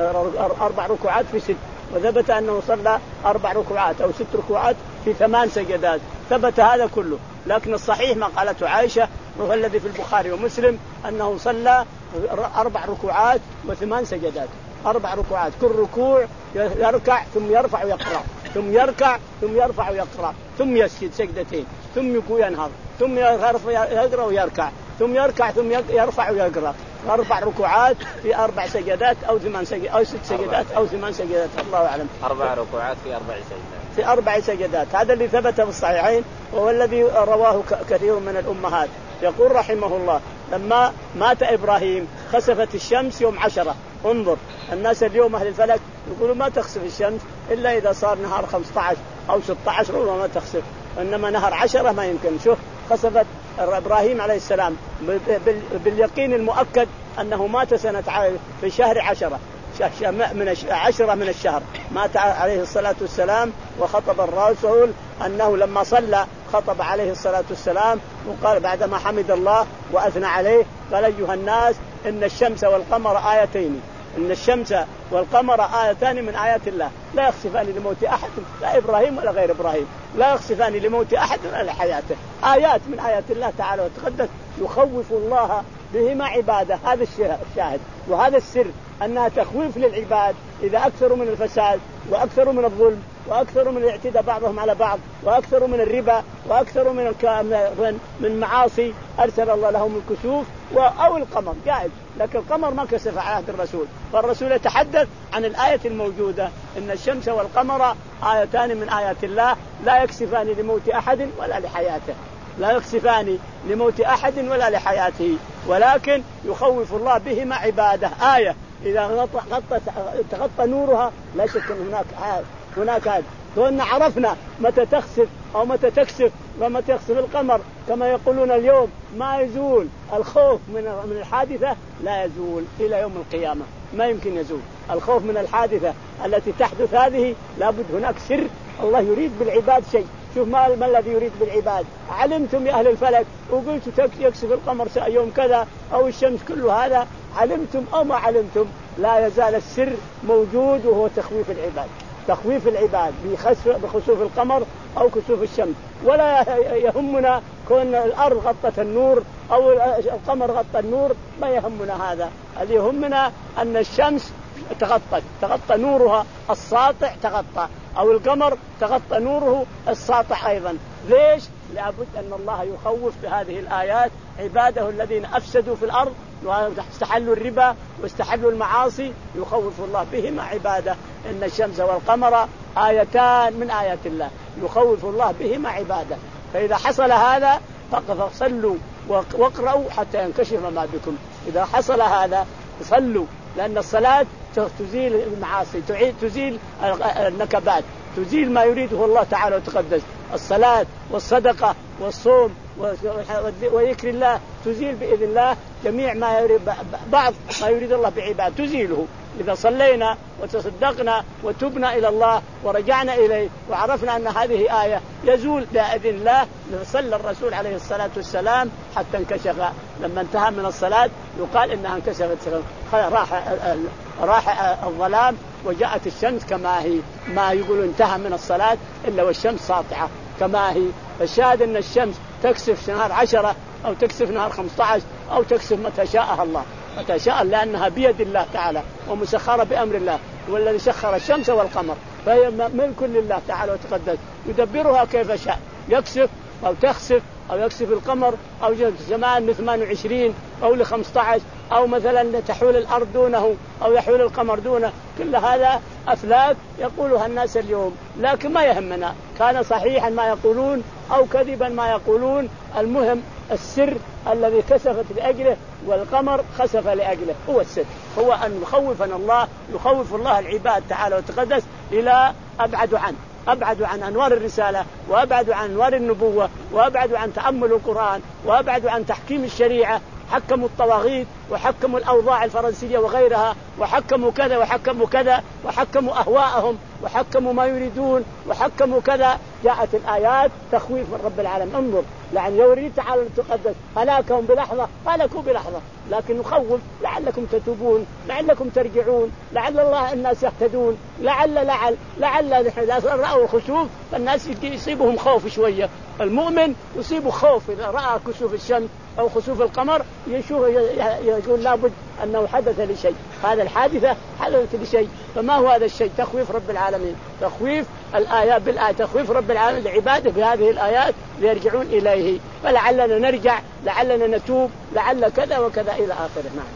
أربع ركوعات في ست، وثبت أنه صلى أربع ركوعات أو ست ركوعات في ثمان سجدات، ثبت هذا كله. لكن الصحيح ما قالته عائشة وهو الذي في البخاري ومسلم أنه صلى أربع ركوعات وثمان سجدات، أربع ركوعات كل ركوع يركع ثم يرفع ويقرأ ثم يركع ثم يرفع ويقرأ ثم يسجد سجدتين ثم يقول ينهض ثم يقرأ ويركع ثم يركع ثم يرفع ويقرأ، أربع ركوعات في أربع سجدات أو ثمان سجدات أو ست سجدات أو ثمان سجدات الله أعلم. أربع ركوعات في أربع سجدات في أربع سجدات، هذا اللي ثبت في الصحيحين وهو الذي رواه كثير من الأمهات. يقول رحمه الله لما مات إبراهيم خسفت الشمس يوم عشرة. انظر الناس اليوم أهل الفلك يقولوا ما تخسف الشمس إلا إذا صار نهار خمسة عشر أو ستة عشر وما تخسف، إنما نهار عشرة ما يمكن. شوف خسفت إبراهيم عليه السلام باليقين المؤكد أنه مات سنة في شهر عشرة من عشرة من الشهر، مات عليه الصلاة والسلام. وخطب الرسول أنه لما صلى خطب عليه الصلاة والسلام وقال بعدما حمد الله وأثنى عليه قال أيها الناس إن الشمس والقمر آيتين، إن الشمس والقمر آيتان من آيات الله لا يخسفان لموت أحد، لا إبراهيم ولا غير إبراهيم، لا يخسفان لموت أحد ولا لحياته، آيات من آيات الله تعالى وتقدس يخوف الله بهما عباده. هذا الشاهد وهذا السر أنها تخويف للعباد إذا أكثروا من الفساد وأكثروا من الظلم وأكثروا من الاعتداء بعضهم على بعض وأكثروا من الربا وأكثروا من من معاصي أرسل الله لهم الكسوف أو القمر جائز، لكن القمر ما كسف على عهد الرسول. فالرسول يتحدث عن الآية الموجودة إن الشمس والقمر آيتان من آيات الله لا يكسفان لموت أحد ولا لحياته، لا يكسفان لموت أحد ولا لحياته، ولكن يخوف الله بهما عباده. آية إذا غطت تغطى نورها لا شك أن هناك آية هناك هذا. وأن عرفنا متى تخسف أو متى تكسف ومتى يخسف القمر كما يقولون اليوم ما يزول الخوف من من الحادثة، لا يزول إلى يوم القيامة، ما يمكن يزول الخوف من الحادثة التي تحدث هذه. لابد هناك سر الله يريد بالعباد شيء. شوف ما, ما الذي يريد بالعباد. علمتم يا أهل الفلك وقلت يكسف القمر يوم كذا أو الشمس كل هذا، علمتم أو ما علمتم لا يزال السر موجود وهو تخويف العباد، تخويف العباد بخسوف القمر أو كسوف الشمس. ولا يهمنا كون الأرض غطت النور أو القمر غطى النور ما يهمنا هذا. اللي يهمنا أن الشمس تغطت تغطى نورها الساطع تغطى، أو القمر تغطى نوره الساطع أيضا. ليش؟ لابد أن الله يخوف بهذه الآيات عباده الذين أفسدوا في الأرض واستحلوا الربا واستحلوا المعاصي، يخوف الله بهما عباده. إن الشمس والقمر آيتان من آيات الله يخوف الله بهما عباده. فإذا حصل هذا فصلوا واقرأوا حتى ينكشف ما بكم. إذا حصل هذا صلوا، لأن الصلاة تزيل المعاصي، تزيل النكبات، تزيل ما يريده الله تعالى وتقدس. الصلاة والصدقة والصوم وذكر الله تزيل بإذن الله جميع ما يريد، بعض ما يريد الله بعباد تزيله. إذا صلينا وتصدقنا وتبنا إلى الله ورجعنا إليه وعرفنا أن هذه آية يزول بإذن الله. صلى الرسول عليه الصلاة والسلام حتى انكشف، لما انتهى من الصلاة يقال إنها انكشفت، راح راح الظلام وجاءت الشمس كما هي. ما يقول انتهى من الصلاة إلا والشمس ساطعة كما هي. فالشاهد أن الشمس تكسف نهار عشرة أو تكسف نهار خمسة عشر أو تكسف متى شاءها الله، متى شاء، لأنها بيد الله تعالى ومسخرة بأمر الله. والذي سخر الشمس والقمر فهي ملك لله تعالى وتقدس، يدبرها كيف شاء، يكسف أو تخسف أو يكسف القمر أو زمان ثمانية وعشرين أو لخمسة عشر أو مثلا تحول الأرض دونه أو يحول القمر دونه. كل هذا أفلاك يقولها الناس اليوم، لكن ما يهمنا كان صحيحا ما يقولون أو كذبا ما يقولون. المهم السر الذي كسفت لأجله والقمر خسف لأجله هو السر، هو أن يخوفنا الله، يخوف الله العباد تعالى وتقدس إلى أبعد عنه، أبعد عن أنوار الرسالة، وأبعد عن أنوار النبوة، وأبعد عن تأمل القرآن، وأبعد عن تحكيم الشريعة. حكموا الطواغيت وحكموا الأوضاع الفرنسية وغيرها، وحكموا كذا وحكموا كذا، وحكموا أهواءهم وحكموا ما يريدون وحكموا كذا. جاءت الآيات تخويف من رب العالمين. انظر لعن يوري تعالى تقدس هلاكهم بلحظة، هلكوا بلحظة، لكن نخوف لعلكم تتوبون، لعلكم ترجعون، لعل الله الناس يهتدون، لعل لعل لعل إذا رأوا الخسوف فالناس يصيبهم خوف شوية. المؤمن يصيبه خوف إذا رأى كسوف الشمس أو خسوف القمر، يشوف يقول لابد أنه حدث لشيء، هذا الحادثة حدثت لشيء. فما هو هذا الشيء؟ تخويف رب العالمين، تخويف الآيات بالآية، تخويف رب العالمين لعباده بهذه الآيات ليرجعون إليه. فلعلنا نرجع، لعلنا نتوب، لعل كذا وكذا إلى آخره. نعم.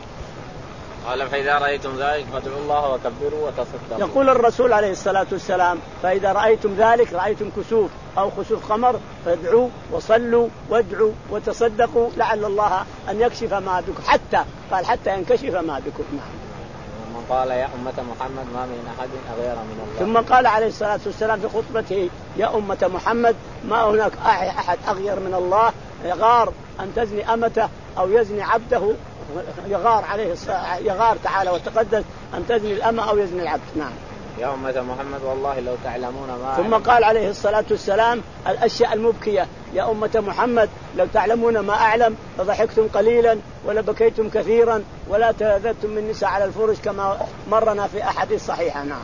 قال فإذا رأيتم ذلك فادعوا الله وكبروا وتصدقوا. يقول الرسول عليه الصلاة والسلام فإذا رأيتم ذلك، رأيتم كسوف أو خسوف قمر، فادعوا وصلوا وادعوا وتصدقوا لعل الله أن يكشف ما بكم، حتى قال حتى ينكشف ما بكم. نعم. ثم قال يا أمة محمد ما من أحد أغير من ثم الله. قال عليه الصلاة والسلام في خطبته يا أمة محمد ما هناك أحد أغير من الله. يغار أن تزني أمته أو يزني عبده، يغار عليه يغار تعالى وتقدس أن تزني الأمة أو يزني العبد. نعم. يا أمة محمد والله لو تعلمون ما. ثم قال عليه الصلاة والسلام الأشياء المبكية يا أمة محمد لو تعلمون ما أعلم لضحكتم قليلا ولبكيتم كثيرا ولا تلذذتم من نساء على الفرش كما مرنا في أحاديث صحيحة. نعم.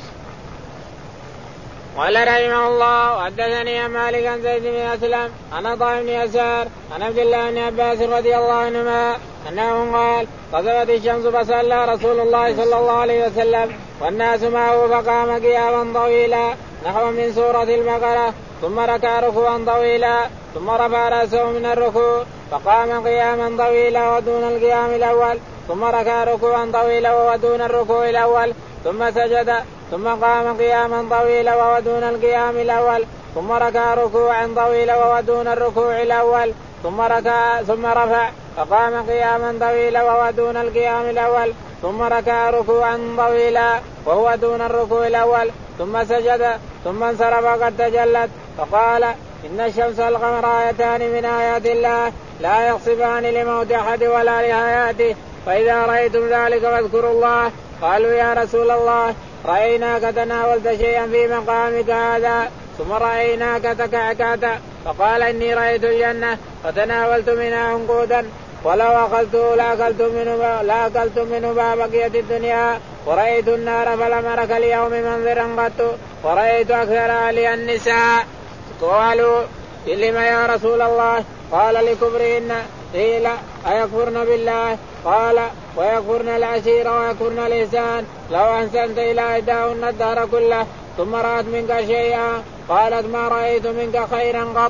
قال رحمه الله وحدثني مالك عن زيد بن أسلم عن عطاء بن يسار عن عبد الله بن عباس رضي الله عنهما أنه قال غزوت الشمس فصلى رسول الله صلى الله عليه وسلم والناس معه فقام قياما طويلا نحو من سورة البقرة ثم ركع ركوعا طويلا ثم رفع رأسه من الركوع فقام قياما طويلا ودون القيام الأول ثم ركع ركوعا طويلا وهو دون الركوع الأول ثم سجد ثم قام قياما طويلا وهو دون القيام الأول ثم ركع ركوعا طويلا وهو دون الركوع الأول ثم ركع ثم رفع فقام قياما طويلا وهو دون القيام الأول ثم ركع ركوعا طويلا وهو دون الركوع الأول ثم سجد ثم انصرف قد تجلت فقال إن الشمس والقمر آيتان من آيات الله لا يخصفان لموت أحد ولا لحياته فإذا رأيتم ذلك فاذكروا الله. قالوا يا رسول الله رأيناك تناولت شيئا في مقامك هذا ثم رأيناك تكعكعت فقال إني رأيت الجنة فتناولت منها عنقودا ولو أخذته لأكلت منه, لأكلت منه ما بقيت الدنيا ورأيت النار فلم أرك اليوم منذرا قط ورأيت أكثر أهلها النساء. قالوا لما يا رسول الله؟ قال لكفرهن. قيل أيكفرن بالله؟ قال ويكفرن العشير ويكفرن الإحسان لو أحسنت إلى إحداهن الدهر كله ثم رأت منك شيئا قالت ما رأيت منك خيرا قط.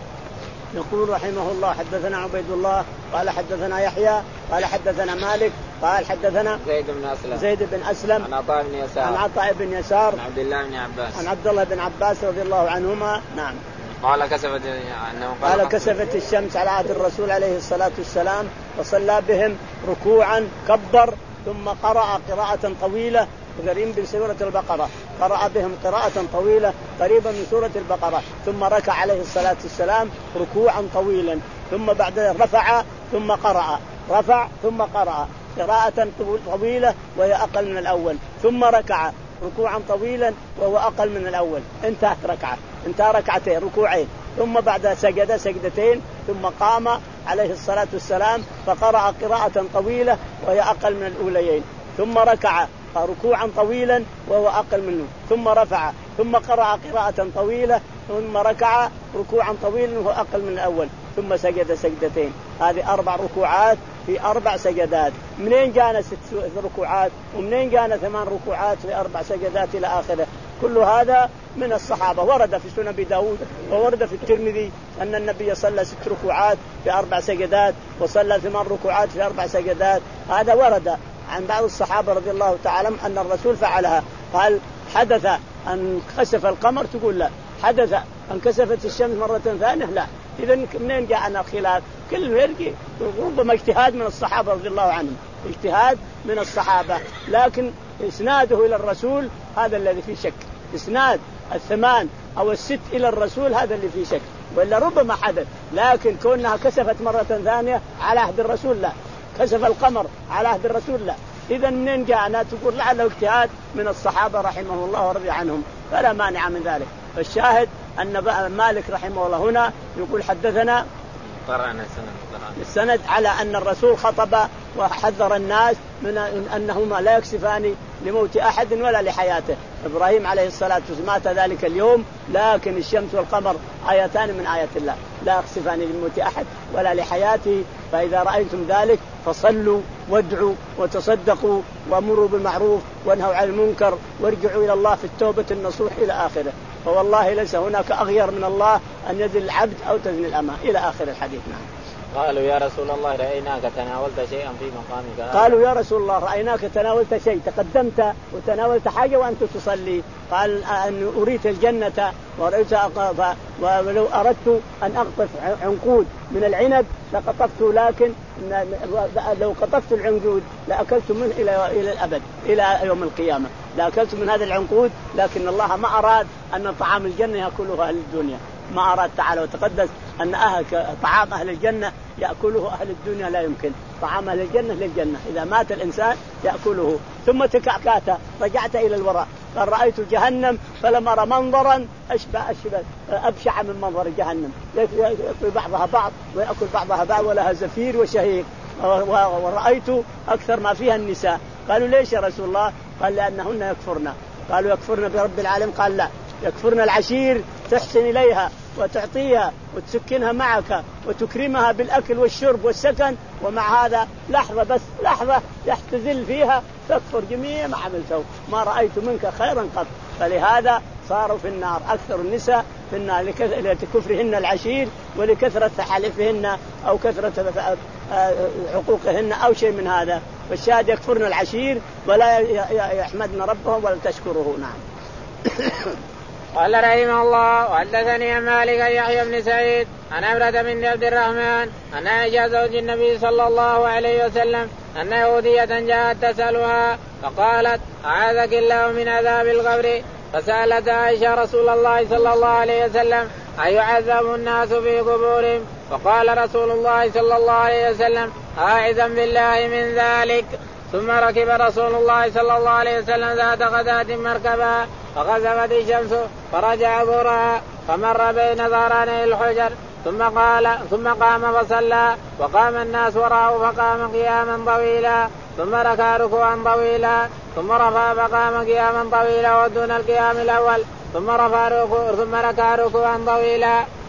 يقول رحمه الله حدثنا عبيد الله قال حدثنا يحيى قال حدثنا مالك قال حدثنا زيد بن أسلم زيد بن أسلم عن عطاء بن يسار عن عطاء بن يسار عن عبد الله بن عباس عن عبد الله بن عباس رضي الله عنهما. نعم. قال كسفت قال كسفت الشمس على عهد الرسول عليه الصلاة والسلام فصلى بهم ركوعا كبر ثم قرأ قراءة طويلة قريب من سورة البقرة قرأ بهم قراءة طويلة قريبة من سورة البقرة ثم ركع عليه الصلاة والسلام ركوعا طويلا ثم بعد رفع ثم قرأ رفع ثم قرأ قراءة طويلة وهي أقل من الأول ثم ركع ركوعا طويلا وهو أقل من الأول انتهت ركعة انتهى ركعتين ركوعين ثم بعد سجد سجدتين ثم قام عليه الصلاة والسلام فقرأ قراءة طويلة وهي أقل من الأوليين ثم ركع ركوعا طويلا وهو أقل منه ثم رفع ثم قرأ قراءة طويلة ثم ركع ركوعا طويلا وهو أقل من الأول ثم سجد سجدتين. هذه أربع ركوعات في أربع سجدات. منين جانا ست ركوعات ومنين جانا ثمان ركوعات في أربع سجدات إلى آخره؟ كل هذا من الصحابة. ورد في سنن أبي داود وورد في الترمذي أن النبي صلى ست ركوعات في أربع سجدات وصلى ثمان ركوعات في أربع سجدات. هذا ورد عن بعض الصحابة رضي الله تعالى أن الرسول فعلها. هل حدث أن خسف القمر؟ تقول لا. حدث أن كسفت الشمس مرة ثانية؟ لا. إذا منين جاءنا الخلاف؟ كل يرجع ربما اجتهاد من الصحابة رضي الله عنهم اجتهاد من الصحابة لكن إسناده إلى الرسول هذا الذي فيه شك. إسناد الثمان أو الست إلى الرسول هذا اللي فيه شك وإلا ربما حدث لكن كونها كسفت مرة ثانية على عهد الرسول لا. كسف القمر على عهد الرسول لا. إذا منين جاءنا؟ تقول لعله اجتهاد من الصحابة رحمه الله ورضي عنهم فلا مانع من ذلك. فالشاهد أن مالك رحمه الله هنا يقول حدثنا قرأنا السند على أن الرسول خطب وحذر الناس من أنهما لا يكسفان لموت أحد ولا لحياته. إبراهيم عليه الصلاة والسلام مات ذلك اليوم لكن الشمس والقمر آيتان من آيات الله لا يكسفان لموت أحد ولا لحياته. فإذا رأيتم ذلك فصلوا وادعوا وتصدقوا وامروا بالمعروف وانهوا عن المنكر وارجعوا إلى الله في التوبة النصوح إلى آخره. فوالله ليس هناك أغير من الله أن يذل العبد أو تذل الأمة إلى آخر الحديث. نعم. قالوا يا رسول الله رأيناك تناولت شيئا في مقامك. قالوا يا رسول الله رأيناك تناولت شيء تقدمت وتناولت حاجة وأنت تصلي. قال أن أريت الجنة ورأيت أقف ولو أردت أن أقطف عنقود من العنب لقطفت لكن لو قطفت العنقود لأكلت منه إلى إلى الأبد إلى يوم القيامة لأكلت من هذا العنقود لكن الله ما أراد أن طعام الجنة يأكله أهل الدنيا. ما أراد تعالى وتقدس أن أهل طعام أهل الجنة يأكله أهل الدنيا لا يمكن. طعام أهل الجنة للجنة إذا مات الإنسان يأكله. ثم تكعكات رجعت إلى الوراء قال رأيت جهنم فلم أرى منظرا أشبه أشبه أبشع من منظر جهنم يأكل بعضها بعض ويأكل بعضها بعض ولها زفير وشهيق ورأيت أكثر ما فيها النساء. قالوا ليش يا رسول الله؟ قال لأنهن يكفرن. قالوا يكفرن برب العالمين؟ قال لا يكفرن العشير تحسن إليها وتعطيها وتسكنها معك وتكرمها بالأكل والشرب والسكن ومع هذا لحظة بس لحظة يحتزل فيها تكفر جميع ما عملته ما رأيت منك خيرا قط. فلهذا صاروا في النار أكثر النساء في النار لكفرهن العشير ولكثرة حلفهن أو كثرة عقوقهن أو شيء من هذا. فالشاهد يكفرن العشير ولا يحمدن ربهم ولا تشكره. نعم. قال رحمه الله وحدثني عن مالك يحيى بن سعيد عن عمرة بن عبد الرحمن أن عائشة زوج النبي صلى الله عليه وسلم أن يهودية جاءت تسألها فقالت أعاذك الله من عذاب القبر. فسألت عائشة رسول الله صلى الله عليه وسلم أيعذب الناس في قبورهم؟ فقال رسول الله صلى الله عليه وسلم أعوذ بالله من ذلك. ثم ركب رسول الله صلى الله عليه وسلم ذات غداة مركبا فغزفت الشمس فرجع برها فمر بين ظهراني الحجر ثم قال ثم قام فصلى وقام الناس وراءه فقام قياما طويلا ثم ركع ركوعا طويلا ثم رفع فقام قياما طويلا ودون القيام الأول ثم رفع ركوع ثم ركع ركوعا طويلا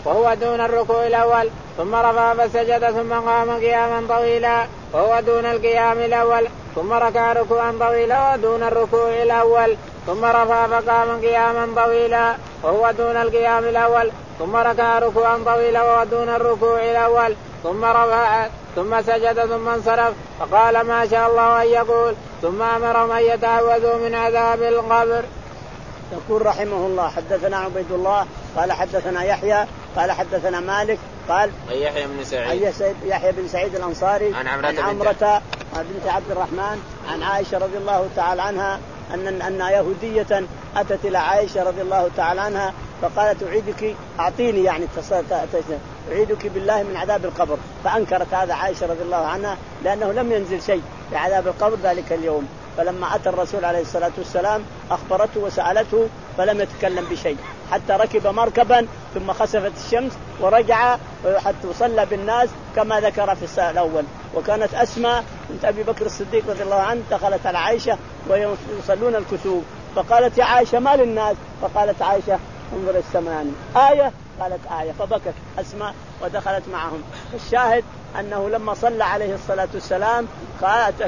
وهو دون الركوع الأول ثم رفع فسجد ثم قام قياما طويلا وهو دون القيام الأول ثم ركع ركوعا طويلا ودون الركوع الأول ثم رفع فقام قياما طويلا وهو دون القيام الأول ثم ركع ركوعا طويلا وهو دون الركوع الأول ثم رفع ثم سجد ثم انصرف فقال ما شاء الله أن يقول ثم أمرهم أن يتعوذوا من عذاب القبر. يقول رحمه الله حدثنا عبيد الله قال حدثنا يحيى قال حدثنا مالك قال يحيى بن سعيد يحيى بن سعيد الأنصاري عن عمرة, عن عمرة بنت عبد الرحمن عن عائشة رضي الله تعالى عنها أن أن يهودية أتت إلى عائشة رضي الله تعالى عنها فقالت أعيدك أعطيني يعني أعيدك بالله من عذاب القبر. فأنكرت هذا عائشة رضي الله عنها لأنه لم ينزل شيء في عذاب القبر ذلك اليوم. فلما أتى الرسول عليه الصلاة والسلام أخبرته وسألته فلم يتكلم بشيء حتى ركب مركبا ثم خسفت الشمس ورجع حتى صلى بالناس كما ذكر في الساعة الأول. وكانت أسماء بنت أبي بكر الصديق رضي الله عنه دخلت على عائشة ويصلون الكسوف فقالت يا عائشة ما للناس؟ فقالت عائشة انظر السماء آية قالت آية فبكت أسماء ودخلت معهم. الشاهد أنه لما صلى عليه الصلاة والسلام قالت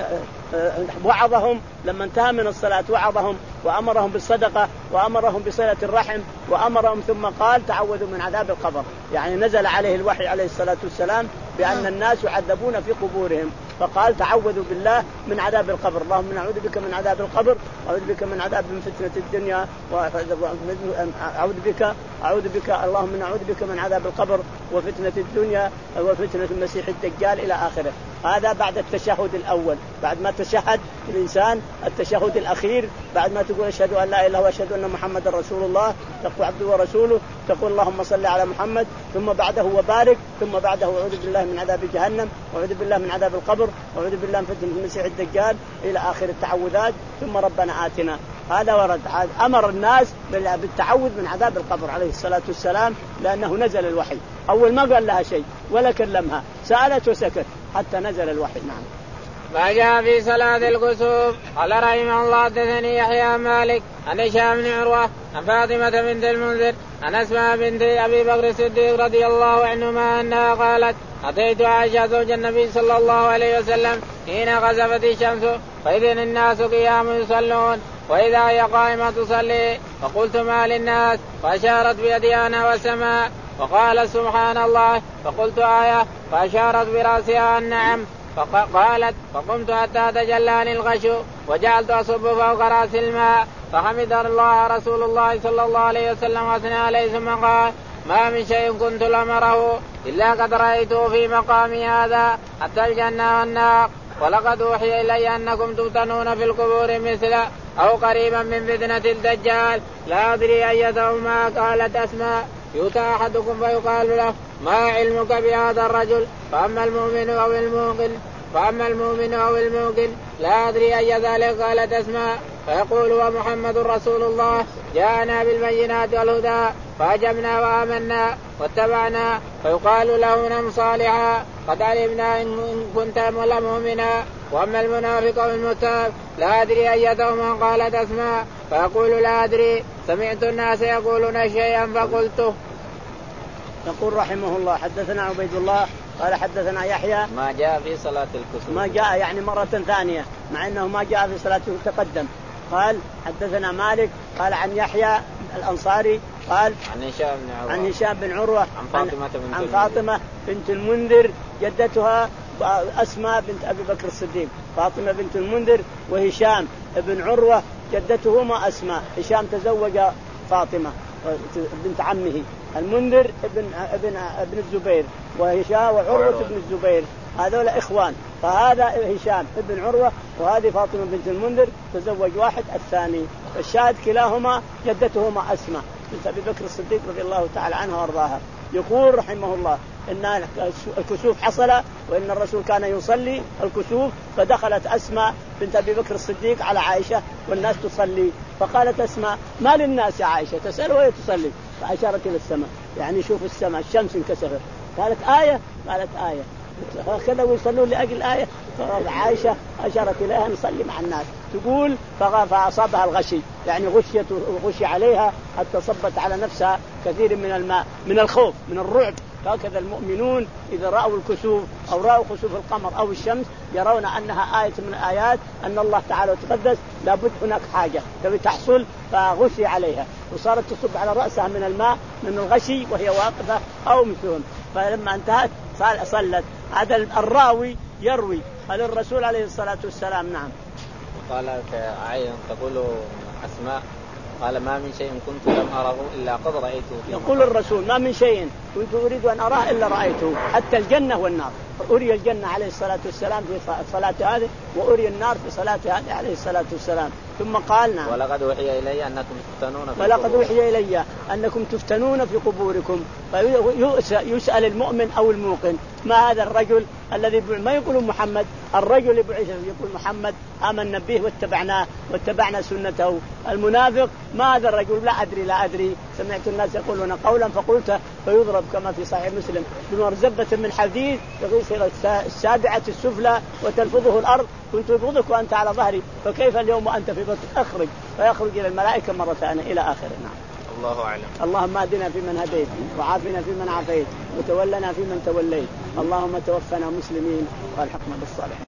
وعظهم لما انتهى من الصلاة وعظهم وأمرهم بالصدقة وأمرهم بصلة الرحم وأمرهم ثم قال تعوذوا من عذاب القبر. يعني نزل عليه الوحي عليه الصلاة والسلام بأن الناس يعذبون في قبورهم فقال تعوذوا بالله من عذاب القبر. اللهم نعوذ بك من عذاب القبر أعوذ بك من عذاب من فتنة الدنيا أعوذ بك أعوذ بك اللهم نعوذ بك من عذاب القبر وفتنة الدنيا وفتنة المسيح الدجال إلى آخره. هذا بعد التشهد الأول. بعد ما تشهد الإنسان التشهد الأخير بعد ما تقول أشهد أن لا إله إلا الله وأشهد أن محمد رسول الله تقول عبده ورسوله تقول اللهم صل على محمد ثم بعده وبارك ثم بعده أعوذ بالله من عذاب جهنم وأعوذ بالله من عذاب القبر وأعوذ بالله من فتنة المسيح الدجال إلى آخر التعوذات ثم ربنا آتنا. هذا ورد أمر الناس بالتعوذ من عذاب القبر عليه الصلاة والسلام لأنه نزل الوحي. أول ما قال لها شيء ولا كلمها سألت وسكت حتى نزل الوحي. نعم. ما جاء في صلاة الكسوف. قال رحمه الله حدثني يحيى مالك عن هشام بن عروة عن فاطمة بنت المنذر عن أسماء بنت أبي بكر الصديق رضي الله عنهما أنها قالت أتيت عائشة زوج النبي صلى الله عليه وسلم حين غزفت الشمس فإذا الناس قيام يصلون وإذا هي قائمة تصلي فقلت ما للناس فأشارت بيدها نحو السماء وقالت سبحان الله فقلت آية فأشارت برأسها النعم فقالت فقمت حتى تجلاني الغش وجعلت أصب فوق رأس الماء فحمد الله رسول الله صلى الله عليه وسلم وأثنى عليه ثم قال ما من شيء كنت لأمره إلا قد رأيته في مقامي هذا حتى الجنة والنار ولقد أوحي إلي أنكم تفتنون في القبور مثل أو قريبا من فتنة الدجال لا أدري أيتهما. قالت أسماء يؤتى أحدكم فيقال له ما علمك بهذا الرجل فأما المؤمن أو الموقن فأما المؤمن أو الموقن لا أدري أي ذلك. قالت أسماء فيقول ومحمد رسول الله جاءنا بالبينات والهدى فأجبنا وآمنا واتبعنا فيقال له نم صالحا قد علمنا إن كنت مؤمنا. وأما المنافق أو المرتاب لا أدري أيتهما. قالت أسماء فيقول لا أدري سمعت الناس يقولون شيئا فقلته. يقول رحمه الله حدثنا عبيد الله قال حدثنا يحيى ما جاء في صلاة الكسوف. ما جاء يعني مرة ثانية مع أنه ما جاء في صلاة تقدم. قال حدثنا مالك قال عن يحيى الأنصاري قال عن هشام بن عروة عن هشام بن عروة عن فاطمة بنت عن فاطمة بنت المنذر جدتها أسماء بنت أبي بكر الصديق. فاطمة بنت المنذر وهشام بن عروة جدتهما أسماء. هشام تزوج فاطمة بنت عمه المنذر ابن ابن ابن الزبير وهشام وعروة بن الزبير هذول إخوان. فهذا هشام ابن عروة وهذه فاطمة بنت المنذر تزوج واحد الثاني. الشاهد كلاهما جدتهما أسماء بنت أبي بكر الصديق رضي الله تعالى عنها وارضاها. يقول رحمه الله إن الكسوف حصل وإن الرسول كان يصلي الكسوف فدخلت أسماء بنت أبي بكر الصديق على عائشة والناس تصلي فقالت أسماء ما للناس يا عائشة تسأل وهي تصلي فأشارت إلى السماء يعني شوف السماء الشمس انكسفت. قالت آية قالت آية هكذا ويصلون لأجل آية. فعائشة أشارت إليها نصلي مع الناس. تقول فأصابها الغشي يعني غشيت غشي عليها حتى صبت على نفسها كثير من الماء من الخوف من الرعب. هكذا المؤمنون إذا رأوا الكسوف أو رأوا خسوف القمر أو الشمس يرون أنها آية من الآيات أن الله تعالى وتقدس لابد هناك حاجة تبي تحصل فغشي عليها، وصارت تصب على رأسها من الماء من الغشي وهي واقفة أو مثلهم. فلما انتهت صلت. هذا الراوي يروي قال الرسول عليه الصلاة والسلام. نعم. وقال عين تقول أسماء قال ما من شيء كنت لم أره إلا قد رأيته. يقول الرسول ما من شيء كنت أريد أن أراه إلا رأيته، حتى الجنة والنار. أري الجنة عليه الصلاة والسلام في صلاة هذه، وأري النار في صلاة هذه عليه الصلاة والسلام. ثم قال نعم. ولقد وحي إلي أنكم تفتنون في ولقد وحي إلي أنكم تفتنون في قبوركم. فيسأل المؤمن أو الموقن ما هذا الرجل الذي ما يقول محمد، الرجل بعث يقول محمد آمنا به واتبعناه واتبعنا سنته. المنافق ما هذا الرجل، لا أدري لا أدري سمعت الناس يقولون قولا فقلت فيضرب كما في صحيح مسلم بمرزبة من حديد يغيص السابعة السفلى وتلفظه الأرض كنت أبغضك وأنت على ظهري فكيف اليوم وأنت في بطن أخرج، فيخرج إلى الملائكة مرة ثانية إلى آخره. نعم. الله أعلم. اللهم اهدنا فيمن هديت وعافنا فيمن عافيت وتولنا فيمن توليت. اللهم توفنا مسلمين والحقنا بالصالحين.